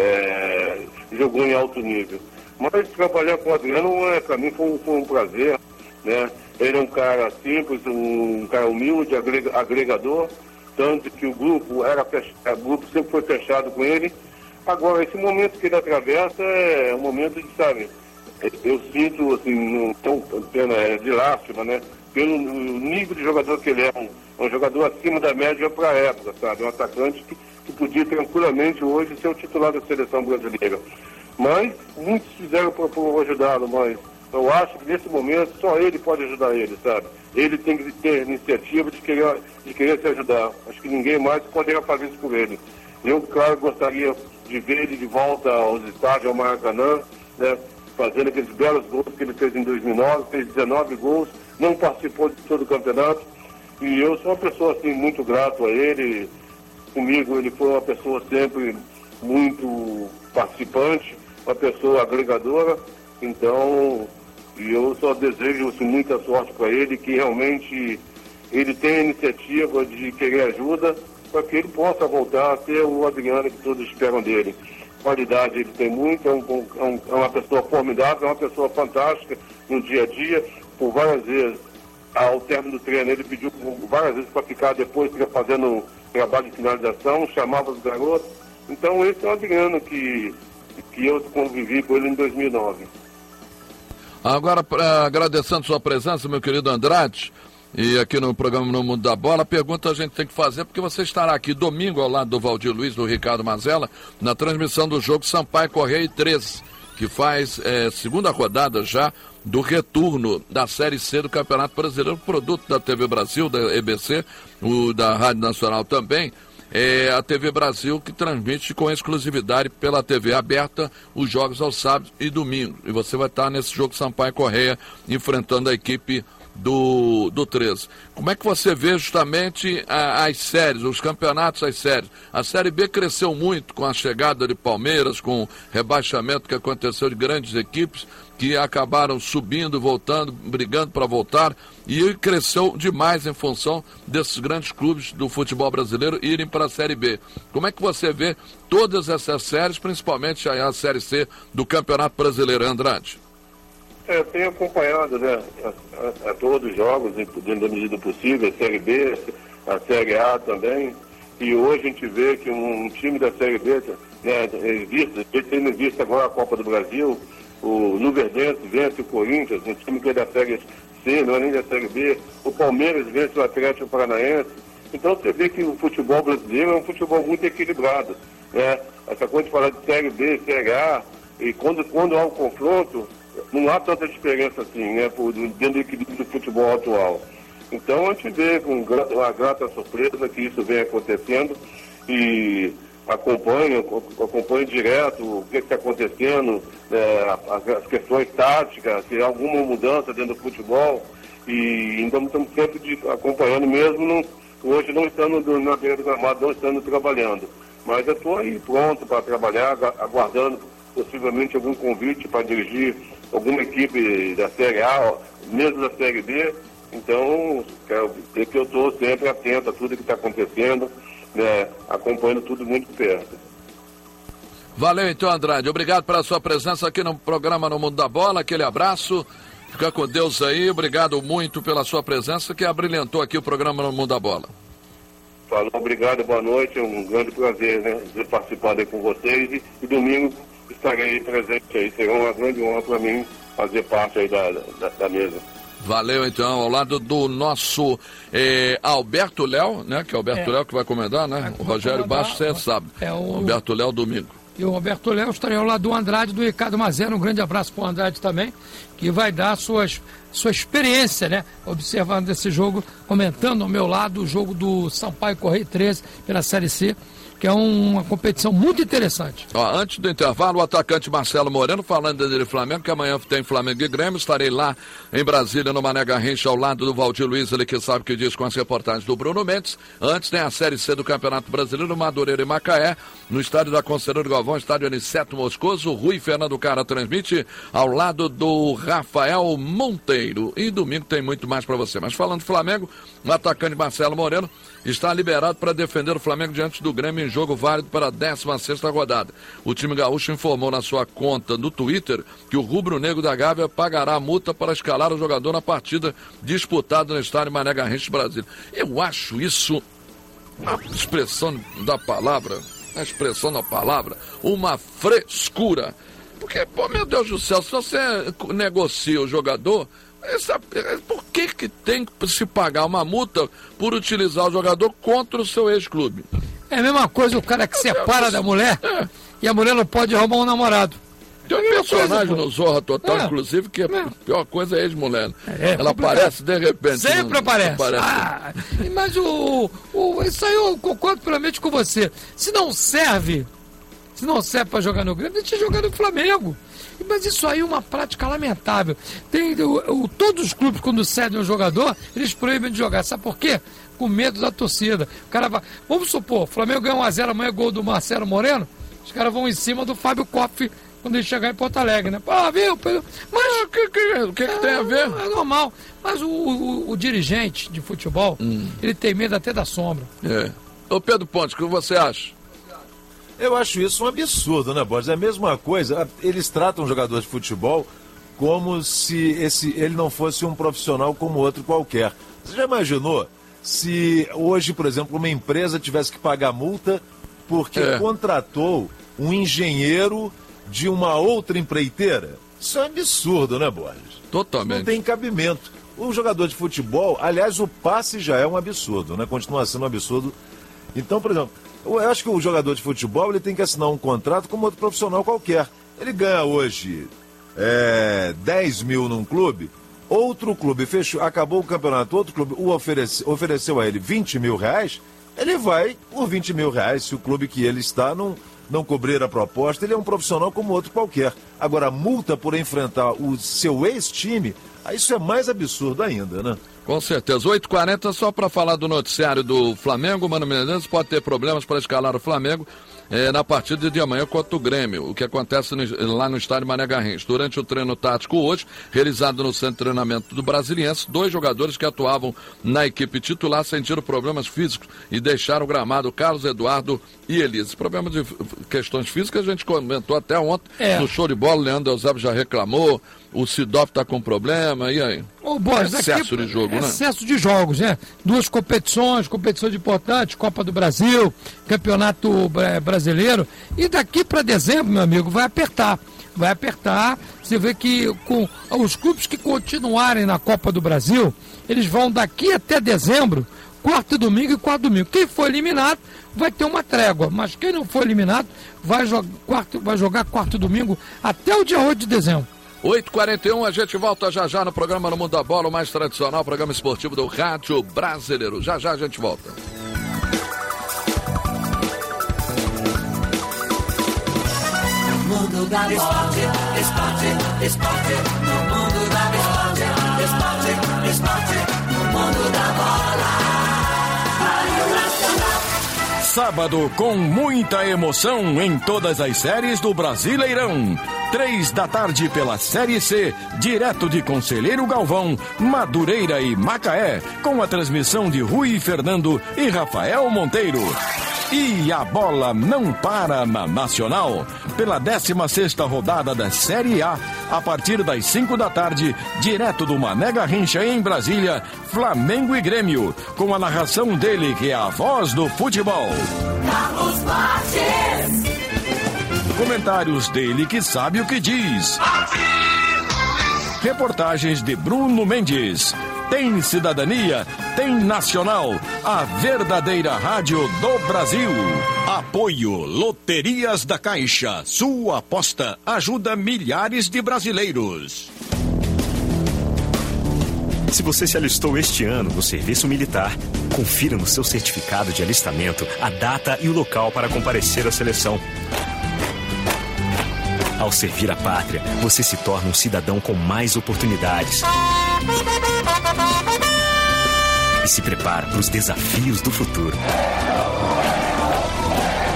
é, jogou em alto nível. Mas trabalhar com o Adriano, é, para mim, foi, foi um prazer, né? Ele é um cara simples, um cara humilde, agregador, tanto que o grupo, era fech... o grupo sempre foi fechado com ele. Agora, esse momento que ele atravessa é um momento de, sabe, eu sinto, assim, não tão pena, é de lástima, né? Pelo nível de jogador que ele é, um, um jogador acima da média para a época, sabe? Um atacante que, que podia tranquilamente hoje ser o titular da seleção brasileira. Mas muitos fizeram para ajudá-lo, mas eu acho que nesse momento só ele pode ajudar ele, sabe? Ele tem que ter iniciativa de querer, de querer se ajudar. Acho que ninguém mais poderia fazer isso por ele. Eu, claro, gostaria de ver ele de volta aos estádios, ao Maracanã, né? Fazendo aqueles belos gols que ele fez em dois mil e nove, fez dezenove gols, não participou de todo o campeonato. E eu sou uma pessoa, assim, muito grato a ele. Comigo ele foi uma pessoa sempre muito participante, uma pessoa agregadora. Então, eu só desejo, assim, muita sorte para ele, que realmente ele tenha a iniciativa de querer ajuda para que ele possa voltar a ser o Adriano que todos esperam dele. Qualidade ele tem muito, é, um, é, um, é uma pessoa formidável, é uma pessoa fantástica no dia a dia. Por várias vezes, ao término do treino, ele pediu várias vezes para ficar depois, fica fazendo trabalho de finalização, chamava os garotos. Então esse é o Adriano que, que eu convivi com ele em dois mil e nove. Agora, pra, agradecendo sua presença, meu querido Andrade, e aqui no programa No Mundo da Bola, a pergunta a gente tem que fazer, porque você estará aqui domingo ao lado do Valdir Luiz, do Ricardo Mazella, na transmissão do jogo Sampaio Correia treze, que faz é, segunda rodada já do retorno da Série C do Campeonato Brasileiro, produto da T V Brasil, da E B C, o da Rádio Nacional também. É a T V Brasil que transmite com exclusividade pela T V aberta os jogos aos sábados e domingos. E você vai estar nesse jogo Sampaio Correia enfrentando a equipe do, do treze. Como é que você vê justamente a, as séries, os campeonatos, as séries? A Série B cresceu muito com a chegada de Palmeiras, com o rebaixamento que aconteceu de grandes equipes que acabaram subindo, voltando, brigando para voltar, e cresceu demais em função desses grandes clubes do futebol brasileiro irem para a Série B. Como é que você vê todas essas séries, principalmente a, a Série C do Campeonato Brasileiro, Andrade? É, eu tenho acompanhado, né, a, a, a todos os jogos, dentro da medida possível, a Série B, a Série A também, e hoje a gente vê que um, um time da Série B, né, vista, tendo em vista agora a Copa do Brasil, o Luverdense vence o Corinthians, um time que é da Série C, não é nem da Série B, o Palmeiras vence o Atlético Paranaense. Então você vê que o futebol brasileiro é um futebol muito equilibrado, né? Essa coisa de falar de Série B, Série A, e quando, quando há um confronto, não há tanta diferença assim, né, por, dentro do equilíbrio do futebol atual. Então a gente vê com uma grata surpresa que isso vem acontecendo e acompanho, acompanho direto o que está acontecendo, é, as, as questões táticas, se há alguma mudança dentro do futebol, e então estamos sempre de, acompanhando mesmo, não, hoje não estando na beira do gramado, não estando trabalhando. Mas eu estou aí pronto para trabalhar, aguardando possivelmente algum convite para dirigir alguma equipe da Série A, mesmo da Série B. Então, quero dizer que eu estou sempre atento a tudo que está acontecendo, né, acompanhando tudo muito perto. Valeu então, Andrade. Obrigado pela sua presença aqui no programa No Mundo da Bola. Aquele abraço. Fica com Deus aí. Obrigado muito pela sua presença, que abrilhantou aqui o programa No Mundo da Bola. Falou, obrigado, boa noite. É um grande prazer, né, de participar aí com vocês. E, e domingo estarei presente aí. Será uma grande honra para mim fazer parte aí da, da, da mesa. Valeu, então, ao lado do nosso eh, Alberto Léo, né? Que é o Alberto É. Léo que vai comandar, né? O Rogério Baixo, você sabe. É o... Alberto Léo, domingo. E o Alberto Léo estarei ao lado do Andrade, do Ricardo Mazella. Um grande abraço para o Andrade também, que vai dar suas, sua experiência, né? Observando esse jogo, comentando ao meu lado o jogo do Sampaio Correia treze pela Série C, que é um, uma competição muito interessante. Ó, antes do intervalo, o atacante Marcelo Moreno falando dele Flamengo, que amanhã tem Flamengo e Grêmio. Estarei lá em Brasília, no Mané Garrincha, ao lado do Valdir Luiz, ele que sabe o que diz, com as reportagens do Bruno Mendes. Antes tem a Série C do Campeonato Brasileiro, Madureira e Macaé, no estádio da Conselheiro Galvão, estádio Aniceto Moscoso. O Rui Fernando Cara transmite ao lado do Rafael Monteiro. E domingo tem muito mais para você. Mas falando do Flamengo, o atacante Marcelo Moreno está liberado para defender o Flamengo diante do Grêmio em jogo válido para a décima sexta rodada. O time gaúcho informou na sua conta no Twitter que o rubro-negro da Gávea pagará a multa para escalar o jogador na partida disputada no estádio Mané Garrincha, Brasília. Eu acho isso a expressão da palavra, a expressão da palavra, uma frescura. Porque, pô, meu Deus do céu, se você negocia o jogador, essa, por que que tem que se pagar uma multa por utilizar o jogador contra o seu ex-clube? É a mesma coisa o cara que separa da mulher é. e a mulher não pode roubar um namorado. Tem um personagem coisa, no Zorra Total, é. inclusive, que a é. pior coisa é ex-mulher. É, Ela aparece de repente. Sempre não, aparece. aparece. Ah, mas o, o, isso aí eu concordo plenamente com você. Se não serve, se não serve para jogar no Grêmio, deixa jogar no Flamengo. Mas isso aí é uma prática lamentável. Tem, o, o, todos os clubes, quando cedem um jogador, eles proíbem de jogar. Sabe por quê? Com medo da torcida. O cara vai, vamos supor, o Flamengo ganha um a zero, amanhã gol do Marcelo Moreno, os caras vão em cima do Fábio Koff quando ele chegar em Porto Alegre, né? Pô, viu? Mas o que, que, que, que tem a ver? É normal. Mas o, o, o dirigente de futebol, hum. ele tem medo até da sombra. É. Ô Pedro Pontes, o que você acha? Eu acho isso um absurdo, né, Borges? É a mesma coisa. Eles tratam o jogador de futebol como se esse, ele não fosse um profissional como outro qualquer. Você já imaginou se hoje, por exemplo, uma empresa tivesse que pagar multa porque é. contratou um engenheiro de uma outra empreiteira? Isso é um absurdo, né, Borges? Totalmente. Não tem cabimento. O jogador de futebol, aliás, o passe já é um absurdo, né? Continua sendo um absurdo. Então, por exemplo, eu acho que o jogador de futebol ele tem que assinar um contrato como outro profissional qualquer. Ele ganha hoje é, dez mil num clube, outro clube fechou, acabou o campeonato, outro clube o oferece, ofereceu a ele vinte mil reais, ele vai por vinte mil reais. Se o clube que ele está não, não cobrir a proposta, ele é um profissional como outro qualquer. Agora, a multa por enfrentar o seu ex-time, isso é mais absurdo ainda, né? Com certeza. oito e quarenta, só para falar do noticiário do Flamengo. Mano Menezes pode ter problemas para escalar o Flamengo é, na partida de amanhã contra o Grêmio, o que acontece no, lá no estádio Mané Garrincha. Durante o treino tático hoje, realizado no centro de treinamento do Brasiliense, dois jogadores que atuavam na equipe titular sentiram problemas físicos e deixaram o gramado, Carlos Eduardo e Elise. Problemas de questões físicas a gente comentou até ontem é. no show de bola. O Leandro Eusébio já reclamou, o Sidorf está com problema, e aí? Ô, Borges, excesso aqui, de jogo, né? Excesso de jogos, né? Duas competições, competições importantes, Copa do Brasil, Campeonato Brasileiro. E daqui para dezembro, meu amigo, vai apertar. Vai apertar. Você vê que com os clubes que continuarem na Copa do Brasil, eles vão daqui até dezembro, quarto domingo e quarto domingo. Quem for eliminado vai ter uma trégua, mas quem não for eliminado vai, jogar quarto, vai jogar quarto domingo até o dia oito de dezembro. oito e quarenta e um, a gente volta já já no programa No Mundo da Bola, o mais tradicional programa esportivo do Rádio Brasileiro. Já já a gente volta. Mundo da Bola. Esporte, esporte, esporte. No mundo da bola. Esporte, esporte. No mundo da bola. Sábado com muita emoção em todas as séries do Brasileirão. Três da tarde pela Série C, direto de Conselheiro Galvão, Madureira e Macaé, com a transmissão de Rui Fernando e Rafael Monteiro. E a bola não para na Nacional. Pela décima sexta rodada da Série A, a partir das cinco da tarde, direto do Mané Garrincha em Brasília, Flamengo e Grêmio, com a narração dele, que é a voz do futebol. Carlos Marques. Comentários dele, que sabe o que diz. Reportagens de Bruno Mendes. Tem cidadania, tem Nacional, a verdadeira rádio do Brasil. Apoio Loterias da Caixa. Sua aposta ajuda milhares de brasileiros. Se você se alistou este ano no serviço militar, confira no seu certificado de alistamento a data e o local para comparecer à seleção. Ao servir a pátria, você se torna um cidadão com mais oportunidades. E se prepara para os desafios do futuro.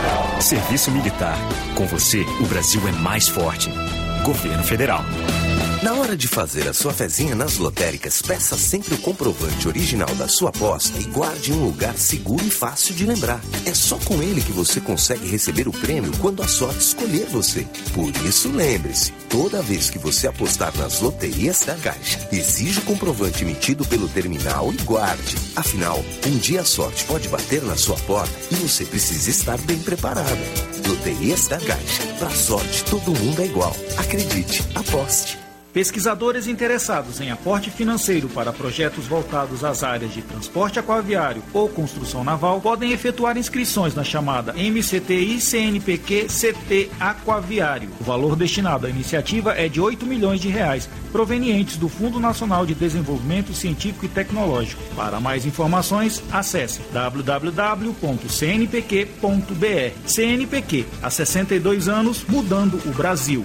Serviço Militar. Com você, o Brasil é mais forte. Governo Federal. Na hora de fazer a sua fezinha nas lotéricas, peça sempre o comprovante original da sua aposta e guarde em um lugar seguro e fácil de lembrar. É só com ele que você consegue receber o prêmio quando a sorte escolher você. Por isso, lembre-se, toda vez que você apostar nas loterias da Caixa, exija o comprovante emitido pelo terminal e guarde. Afinal, um dia a sorte pode bater na sua porta e você precisa estar bem preparado. Loterias da Caixa. Pra sorte, todo mundo é igual. Acredite, aposte. Pesquisadores interessados em aporte financeiro para projetos voltados às áreas de transporte aquaviário ou construção naval podem efetuar inscrições na chamada M C T I C N P Q C T Aquaviário. O valor destinado à iniciativa é de oito milhões de reais, provenientes do Fundo Nacional de Desenvolvimento Científico e Tecnológico. Para mais informações, acesse w w w ponto c n p q ponto b r. C N P Q, há sessenta e dois anos, mudando o Brasil.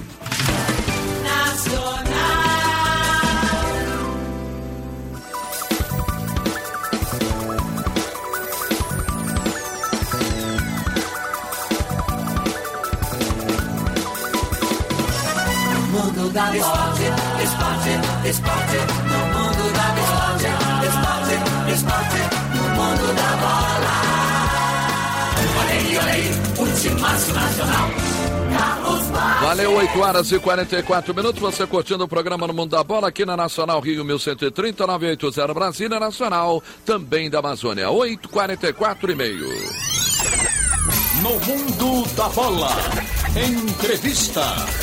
Da esporte, esporte, esporte, no mundo da esporte, esporte, esporte, no mundo da bola. Olha aí, olha aí, o timaço nacional. Valeu, oito horas e quarenta e quatro minutos, você curtindo o programa No Mundo da Bola aqui na Nacional Rio mil cento e trinta, nove oito zero Brasília, Nacional, também da Amazônia, oito e quarenta e quatro e meio. No Mundo da Bola, entrevista.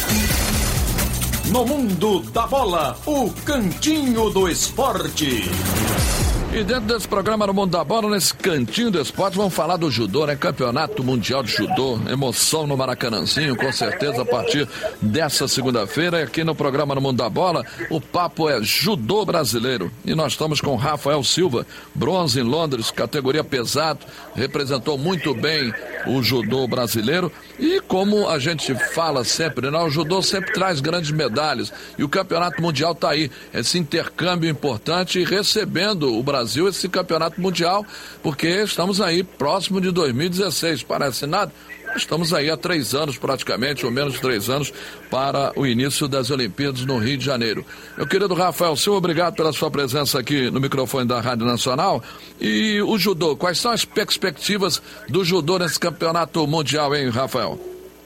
No Mundo da Bola, o Cantinho do Esporte. E dentro desse programa No Mundo da Bola, nesse Cantinho do Esporte, vamos falar do judô, né? Campeonato Mundial de Judô, emoção no Maracanãzinho, com certeza, a partir dessa segunda-feira. E aqui no programa No Mundo da Bola, o papo é judô brasileiro. E nós estamos com Rafael Silva, bronze em Londres, categoria pesado, representou muito bem o judô brasileiro. E como a gente fala sempre, né? O judô sempre traz grandes medalhas. E o Campeonato Mundial está aí, esse intercâmbio importante, e recebendo o Brasil esse campeonato mundial, porque estamos aí próximo de dois mil e dezesseis, parece nada, estamos aí há três anos praticamente, ou menos de três anos, para o início das Olimpíadas no Rio de Janeiro. Meu querido Rafael Silva, obrigado pela sua presença aqui no microfone da Rádio Nacional. E o judô, quais são as perspectivas do judô nesse campeonato mundial, hein, Rafael?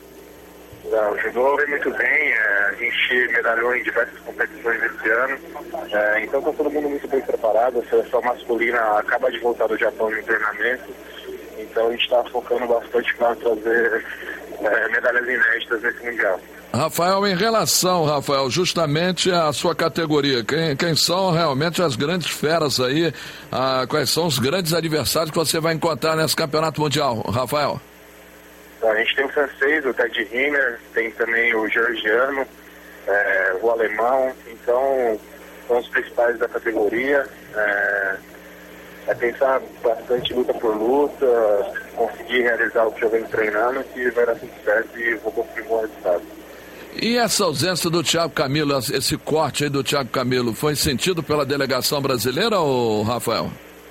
O judô vem muito bem, a gente medalhou em diversas competições esse ano, é, então está todo mundo muito bem preparado. A seleção masculina acaba de voltar do Japão no treinamento, então a gente está focando bastante para trazer é, medalhas inéditas nesse Mundial. Rafael, em relação, Rafael, justamente à sua categoria, quem, quem são realmente as grandes feras aí, ah, quais são os grandes adversários que você vai encontrar nesse campeonato mundial, Rafael? A gente tem o francês, o Ted Riner, tem também o georgiano, é, o alemão, então são os principais da categoria. É, é pensar bastante luta por luta, conseguir realizar o que eu venho treinando, que vai dar tudo certo e vou conseguir um bom resultado. E essa ausência do Thiago Camilo, esse corte aí do Thiago Camilo, foi sentido pela delegação brasileira, ou Rafael?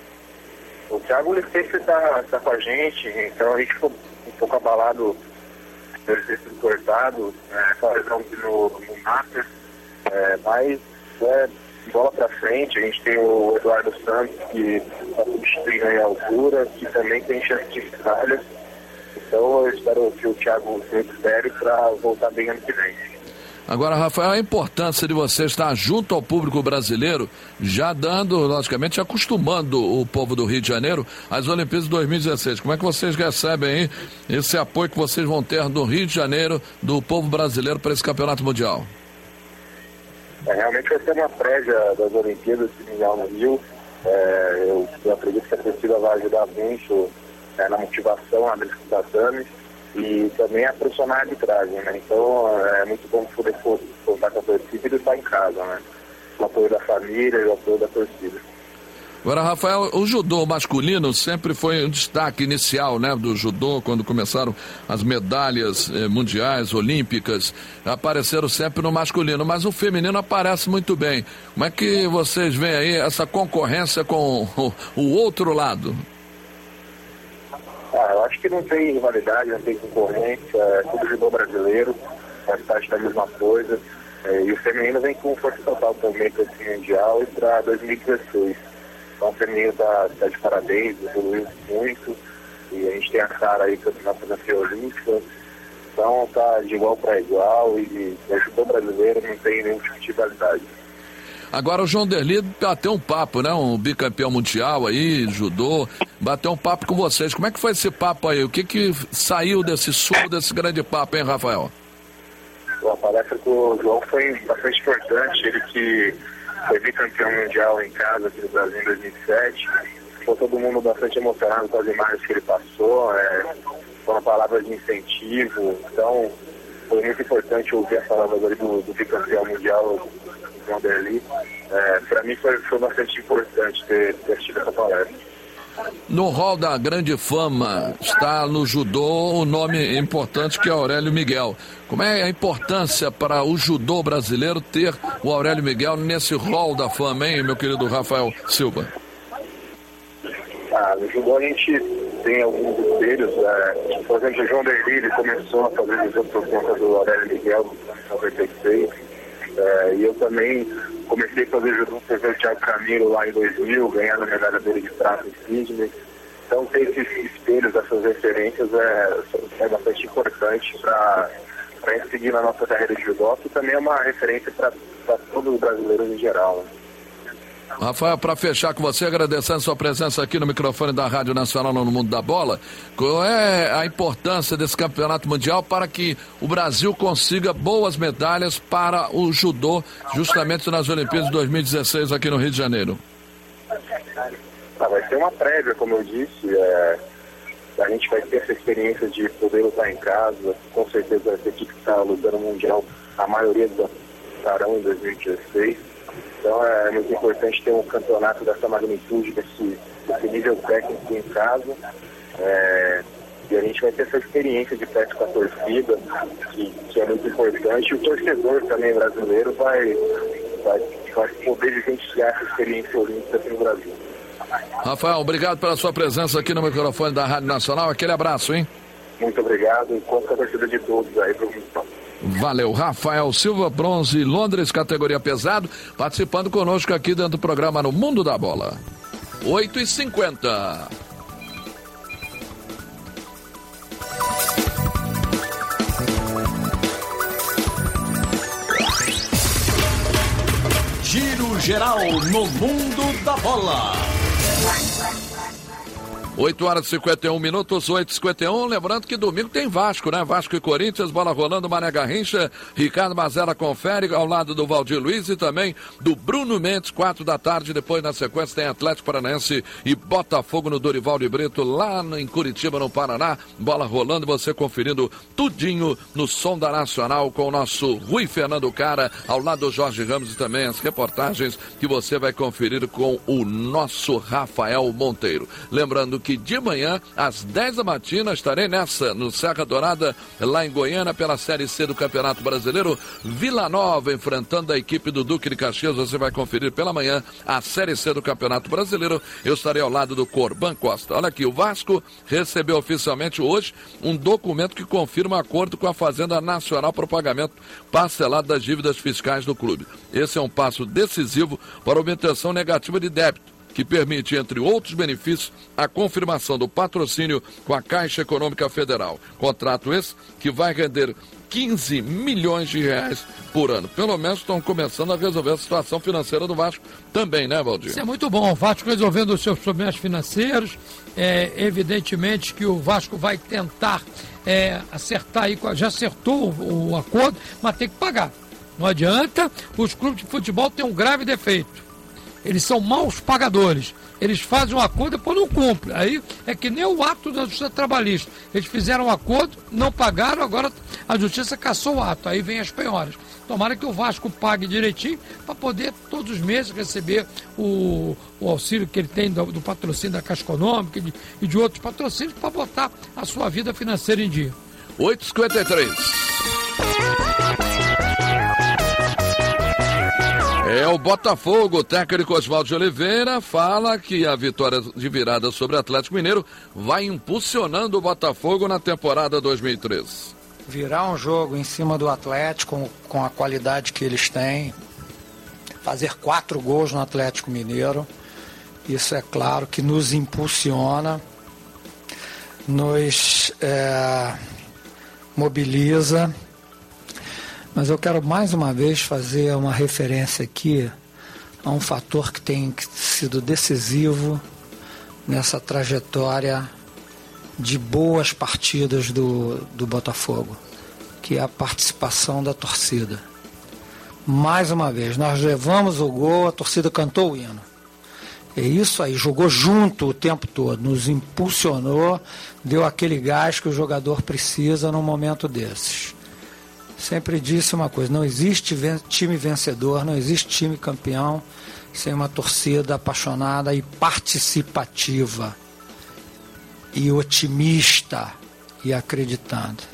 O Thiago ele sempre está tá com a gente, então a gente ficou um pouco abalado por ter sido cortado, é, só lesão no, no Master, é, mas é, bola pra frente. A gente tem o Eduardo Santos, que está substituindo aí a altura, que também tem chance de falhas, então eu espero que o Thiago se recupere para voltar bem ano que vem. Agora, Rafael, a importância de você estar junto ao público brasileiro, já dando, logicamente, acostumando o povo do Rio de Janeiro às Olimpíadas de dois mil e dezesseis. Como é que vocês recebem aí esse apoio que vocês vão ter do Rio de Janeiro, do povo brasileiro para esse campeonato mundial? É, realmente vai ser uma prévia das Olimpíadas Mundial no Rio. É, eu, eu acredito que a torcida vai ajudar muito é, na motivação, na disputa e também a profissional arbitragem, né? Então é muito bom poder contar com a torcida e estar em casa, né? O apoio da família e o apoio da torcida. Agora, Rafael, o judô masculino sempre foi um destaque inicial, né, do judô, quando começaram as medalhas eh, mundiais, olímpicas, apareceram sempre no masculino, mas o feminino aparece muito bem. Como é que vocês veem aí essa concorrência com o, o outro lado? Ah, eu acho que não tem rivalidade, não tem concorrência, é tudo judô brasileiro, faz parte da mesma coisa. É, e o feminino vem com força total atualmente para esse Mundial e para dois mil e dezesseis. Então o feminino está tá de parabéns, evoluiu muito, e a gente tem a cara aí na fotografia olímpica, então tá de igual para igual, e o judô brasileiro não tem nenhum tipo de rivalidade. Agora o João Derli bateu um papo, né? Um bicampeão mundial aí, judô, bateu um papo com vocês. Como é que foi esse papo aí? O que que saiu desse suco, desse grande papo, hein, Rafael? A palestra com o João foi bastante importante, ele que foi bicampeão mundial em casa aqui no Brasil em dois mil e sete. Ficou todo mundo bastante emocionado com as imagens que ele passou, é, foram palavras de incentivo, então foi muito importante ouvir as palavras do, do bicampeão mundial, João Derli. É, para mim foi, foi bastante importante ter, ter assistido essa palestra. No hall da grande fama está no judô o nome importante que é Aurélio Miguel. Como é a importância para o judô brasileiro ter o Aurélio Miguel nesse hall da fama, hein, meu querido Rafael Silva? Ah, no judô a gente tem alguns espelhos. É, por exemplo, o João Derli, ele começou a fazer judô por conta do Aurélio Miguel em noventa e seis. É, e eu também comecei a fazer judô por ver o Thiago Camilo lá em dois mil, ganhando a medalha dele de prata em Sydney. Então ter esses espelhos, essas referências é, é bastante importante para a gente seguir na nossa carreira de judô, que também é uma referência para todos os brasileiros em geral. Rafael, para fechar com você, agradecendo a sua presença aqui no microfone da Rádio Nacional no Mundo da Bola, qual é a importância desse campeonato mundial para que o Brasil consiga boas medalhas para o judô, justamente nas Olimpíadas de dois mil e dezesseis aqui no Rio de Janeiro? Ah, vai ser uma prévia, como eu disse, é, a gente vai ter essa experiência de poder lutar em casa, com certeza essa equipe que está lutando no Mundial, a maioria estarão em dois mil e dezesseis. Então é muito importante ter um campeonato dessa magnitude, desse, desse nível técnico em casa. É, e a gente vai ter essa experiência de perto com a torcida, que, que é muito importante. E o torcedor também brasileiro vai, vai, vai poder vivenciar essa experiência olímpica aqui no Brasil. Rafael, obrigado pela sua presença aqui no microfone da Rádio Nacional. Aquele abraço, hein? Muito obrigado e conto com a torcida de todos aí para o Valeu, Rafael Silva, bronze, Londres, categoria pesado, participando conosco aqui dentro do programa No Mundo da Bola. oito e cinquenta. Giro geral no Mundo da Bola. oito horas e cinquenta e um minutos, oito e cinquenta e um. Lembrando que domingo tem Vasco, né? Vasco e Corinthians, bola rolando, Mané Garrincha, Ricardo Mazera confere ao lado do Valdir Luiz e também do Bruno Mendes, quatro da tarde. Depois, na sequência, tem Atlético Paranaense e Botafogo no Dorival de Brito, lá em Curitiba, no Paraná. Bola rolando, você conferindo tudinho no Som da Nacional com o nosso Rui Fernando Cara, ao lado do Jorge Ramos e também as reportagens que você vai conferir com o nosso Rafael Monteiro. Lembrando que de manhã, às dez da matina, estarei nessa, no Serra Dourada, lá em Goiânia, pela Série C do Campeonato Brasileiro. Vila Nova, enfrentando a equipe do Duque de Caxias. Você vai conferir pela manhã a Série C do Campeonato Brasileiro. Eu estarei ao lado do Corban Costa. Olha aqui, o Vasco recebeu oficialmente hoje um documento que confirma acordo com a Fazenda Nacional para o pagamento parcelado das dívidas fiscais do clube. Esse é um passo decisivo para a obtenção negativa de débito, que permite, entre outros benefícios, a confirmação do patrocínio com a Caixa Econômica Federal. Contrato esse que vai render quinze milhões de reais por ano. Pelo menos estão começando a resolver a situação financeira do Vasco também, né, Valdir? Isso é muito bom. O Vasco resolvendo os seus problemas financeiros. É, evidentemente que o Vasco vai tentar é, acertar aí, já acertou o, o acordo, mas tem que pagar. Não adianta, os clubes de futebol têm um grave defeito. Eles são maus pagadores. Eles fazem um acordo e depois não cumprem. Aí é que nem o ato da Justiça Trabalhista. Eles fizeram um acordo, não pagaram, agora a Justiça cassou o ato. Aí vem as penhoras. Tomara que o Vasco pague direitinho para poder todos os meses receber o, o auxílio que ele tem do, do patrocínio da Caixa Econômica e de, e de outros patrocínios para botar a sua vida financeira em dia. oito e cinquenta e três. É o Botafogo, o técnico Oswaldo de Oliveira fala que a vitória de virada sobre o Atlético Mineiro vai impulsionando o Botafogo na temporada dois mil e treze. virar um jogo em cima do Atlético com, com a qualidade que eles têm, fazer quatro gols no Atlético Mineiro, isso é claro que nos impulsiona, nos é, mobiliza, mas eu quero mais uma vez fazer uma referência aqui a um fator que tem sido decisivo nessa trajetória de boas partidas do, do Botafogo, que é a participação da torcida. Mais uma vez, nós levamos o gol, a torcida cantou o hino. É isso aí, jogou junto o tempo todo, nos impulsionou, deu aquele gás que o jogador precisa num momento desses. Sempre disse uma coisa, não existe time vencedor, não existe time campeão sem uma torcida apaixonada e participativa, e otimista e acreditando.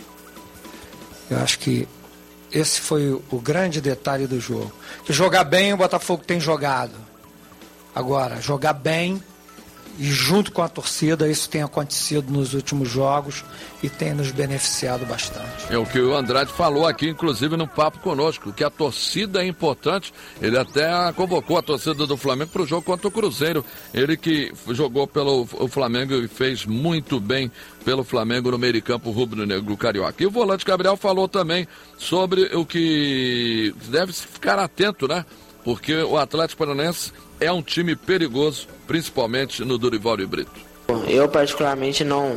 Eu acho que esse foi o grande detalhe do jogo. Que jogar bem, o Botafogo tem jogado. Agora, jogar bem e junto com a torcida, isso tem acontecido nos últimos jogos e tem nos beneficiado bastante. É o que o Andrade falou aqui, inclusive no papo conosco, que a torcida é importante. Ele até convocou a torcida do Flamengo para o jogo contra o Cruzeiro. Ele que jogou pelo o Flamengo e fez muito bem pelo Flamengo no meio de campo rubro-negro carioca. E o volante Gabriel falou também sobre o que deve ficar atento, né? Porque o Atlético Paranaense é um time perigoso, principalmente no Dorival de Brito. Eu particularmente não,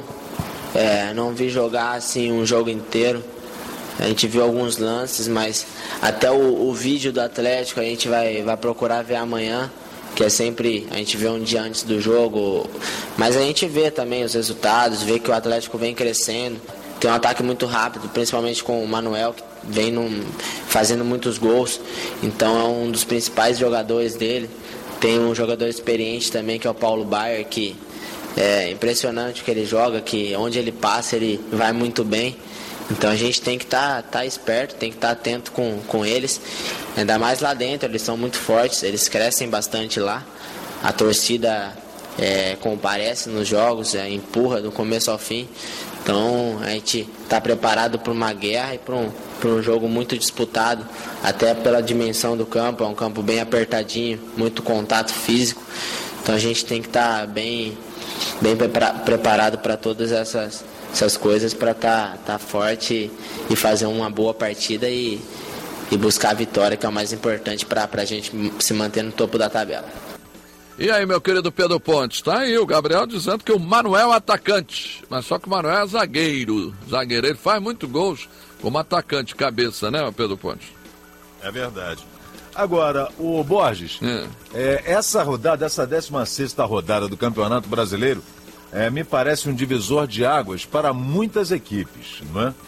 é, não vi jogar assim um jogo inteiro. A gente viu alguns lances, mas até o, o vídeo do Atlético a gente vai, vai procurar ver amanhã, que é sempre, a gente vê um dia antes do jogo, mas a gente vê também os resultados, vê que o Atlético vem crescendo, tem um ataque muito rápido, principalmente com o Manuel, que vem num, fazendo muitos gols, então é um dos principais jogadores dele. Tem um jogador experiente também, que é o Paulo Baier, que é impressionante o que ele joga, que onde ele passa ele vai muito bem. Então a gente tem que estar tá, tá esperto, tem que estar tá atento com, com eles, ainda mais lá dentro, eles são muito fortes, eles crescem bastante lá. A torcida é, comparece nos jogos, é, empurra do começo ao fim. Então a gente está preparado para uma guerra e para um, para um jogo muito disputado, até pela dimensão do campo, é um campo bem apertadinho, muito contato físico. Então a gente tem que estar tá bem, bem prepara- preparado para todas essas, essas coisas, para estar tá, tá forte e fazer uma boa partida e, e buscar a vitória, que é o mais importante para a gente se manter no topo da tabela. E aí, meu querido Pedro Pontes, tá aí o Gabriel dizendo que o Manuel é atacante, mas só que o Manuel é zagueiro, zagueiro, ele faz muito gols como atacante, cabeça, né, Pedro Pontes? É verdade. Agora, o Borges, é. É, essa rodada, essa décima sexta rodada do Campeonato Brasileiro, é, me parece um divisor de águas para muitas equipes, não é?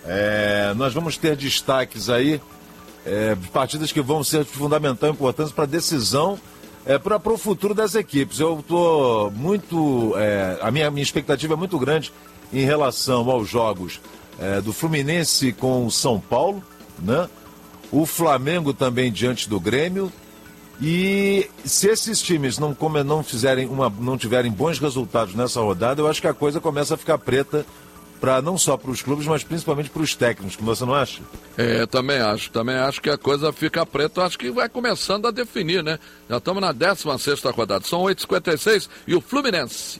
É, nós vamos ter destaques aí, é, partidas que vão ser de fundamental importância para a decisão, é, para o futuro das equipes. Eu estou muito, é, a minha, minha expectativa é muito grande em relação aos jogos é, do Fluminense com o São Paulo, né? O Flamengo também diante do Grêmio. E se esses times não, como, não, fizerem uma, não tiverem bons resultados nessa rodada, eu acho que a coisa começa a ficar preta, pra, não só para os clubes, mas principalmente para os técnicos, que você não acha? É, também acho, também acho que a coisa fica preta, acho que vai começando a definir, né? Já estamos na décima sexta rodada, são oito e cinquenta e seis e o Fluminense.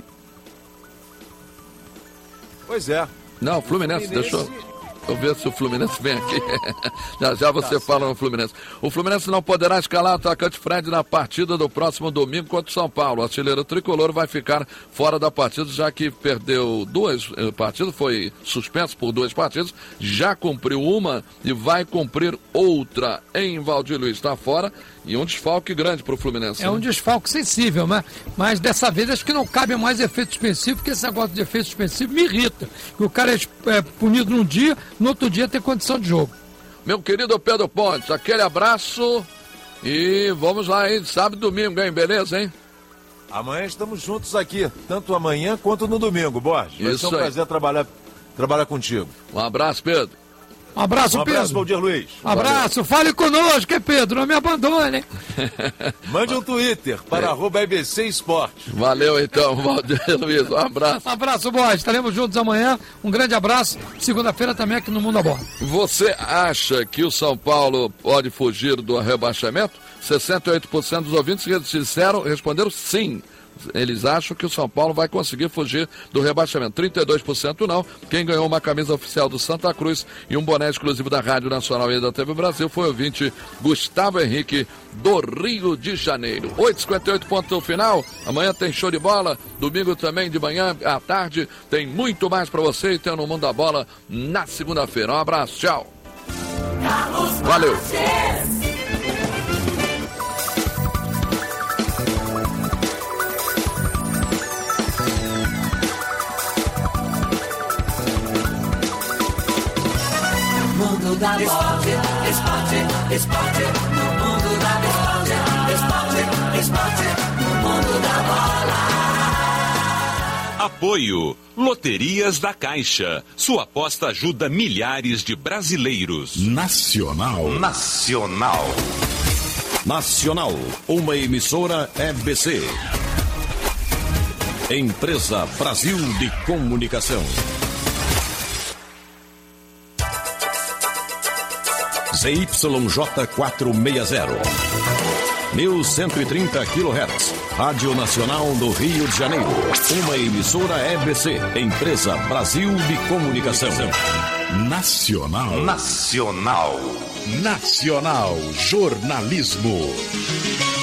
Pois é. Não, o Fluminense, Fluminense... deixou... Vou ver se o Fluminense vem aqui. já já você tá fala no Fluminense. O Fluminense não poderá escalar o atacante Fred na partida do próximo domingo contra o São Paulo. O artilheiro tricolor vai ficar fora da partida, já que perdeu duas partidas, foi suspenso por duas partidas, já cumpriu uma e vai cumprir outra em Valdir Luiz. Está fora e um desfalque grande para o Fluminense. É um desfalque sensível, né? Mas dessa vez acho que não cabe mais efeito suspensivo, porque esse negócio de efeito suspensivo me irrita. Que o cara é, é punido num dia, no outro dia tem condição de jogo. Meu querido Pedro Pontes, aquele abraço e vamos lá, hein? Sábado e domingo, hein? Beleza, hein? Amanhã estamos juntos aqui, tanto amanhã quanto no domingo, Borges. Vai Isso ser um aí. prazer trabalhar, trabalhar contigo. Um abraço, Pedro. Um abraço, um Pedro. abraço, Valdir Luiz. Um abraço, fale conosco, hein, Pedro, não me abandone. Mande um Twitter para é. arroba E B C Esporte. Valeu então, Valdir Luiz, um abraço. Um abraço, boys, estaremos juntos amanhã, um grande abraço, segunda-feira também aqui no Mundo da Bola. Você acha que o São Paulo pode fugir do rebaixamento? sessenta e oito por cento dos ouvintes disseram, responderam sim. Eles acham que o São Paulo vai conseguir fugir do rebaixamento. trinta e dois por cento não. Quem ganhou uma camisa oficial do Santa Cruz e um boné exclusivo da Rádio Nacional e da T V Brasil foi o ouvinte Gustavo Henrique, do Rio de Janeiro. oito e cinquenta e oito, ponto final. Amanhã tem show de bola. Domingo também de manhã à tarde. Tem muito mais para você e tem no Mundo da Bola na segunda-feira. Um abraço, tchau. Valeu. Mundo da bola, esporte, esporte, no mundo da bola, esporte, esporte, no mundo da bola. Apoio Loterias da Caixa. Sua aposta ajuda milhares de brasileiros. Nacional. Nacional. Nacional, uma emissora E B C. Empresa Brasil de Comunicação. Z Y J quatrocentos e sessenta, mil cento e trinta quilohertz, Rádio Nacional do Rio de Janeiro, uma emissora E B C, Empresa Brasil de Comunicação. Nacional. Nacional. Nacional Jornalismo.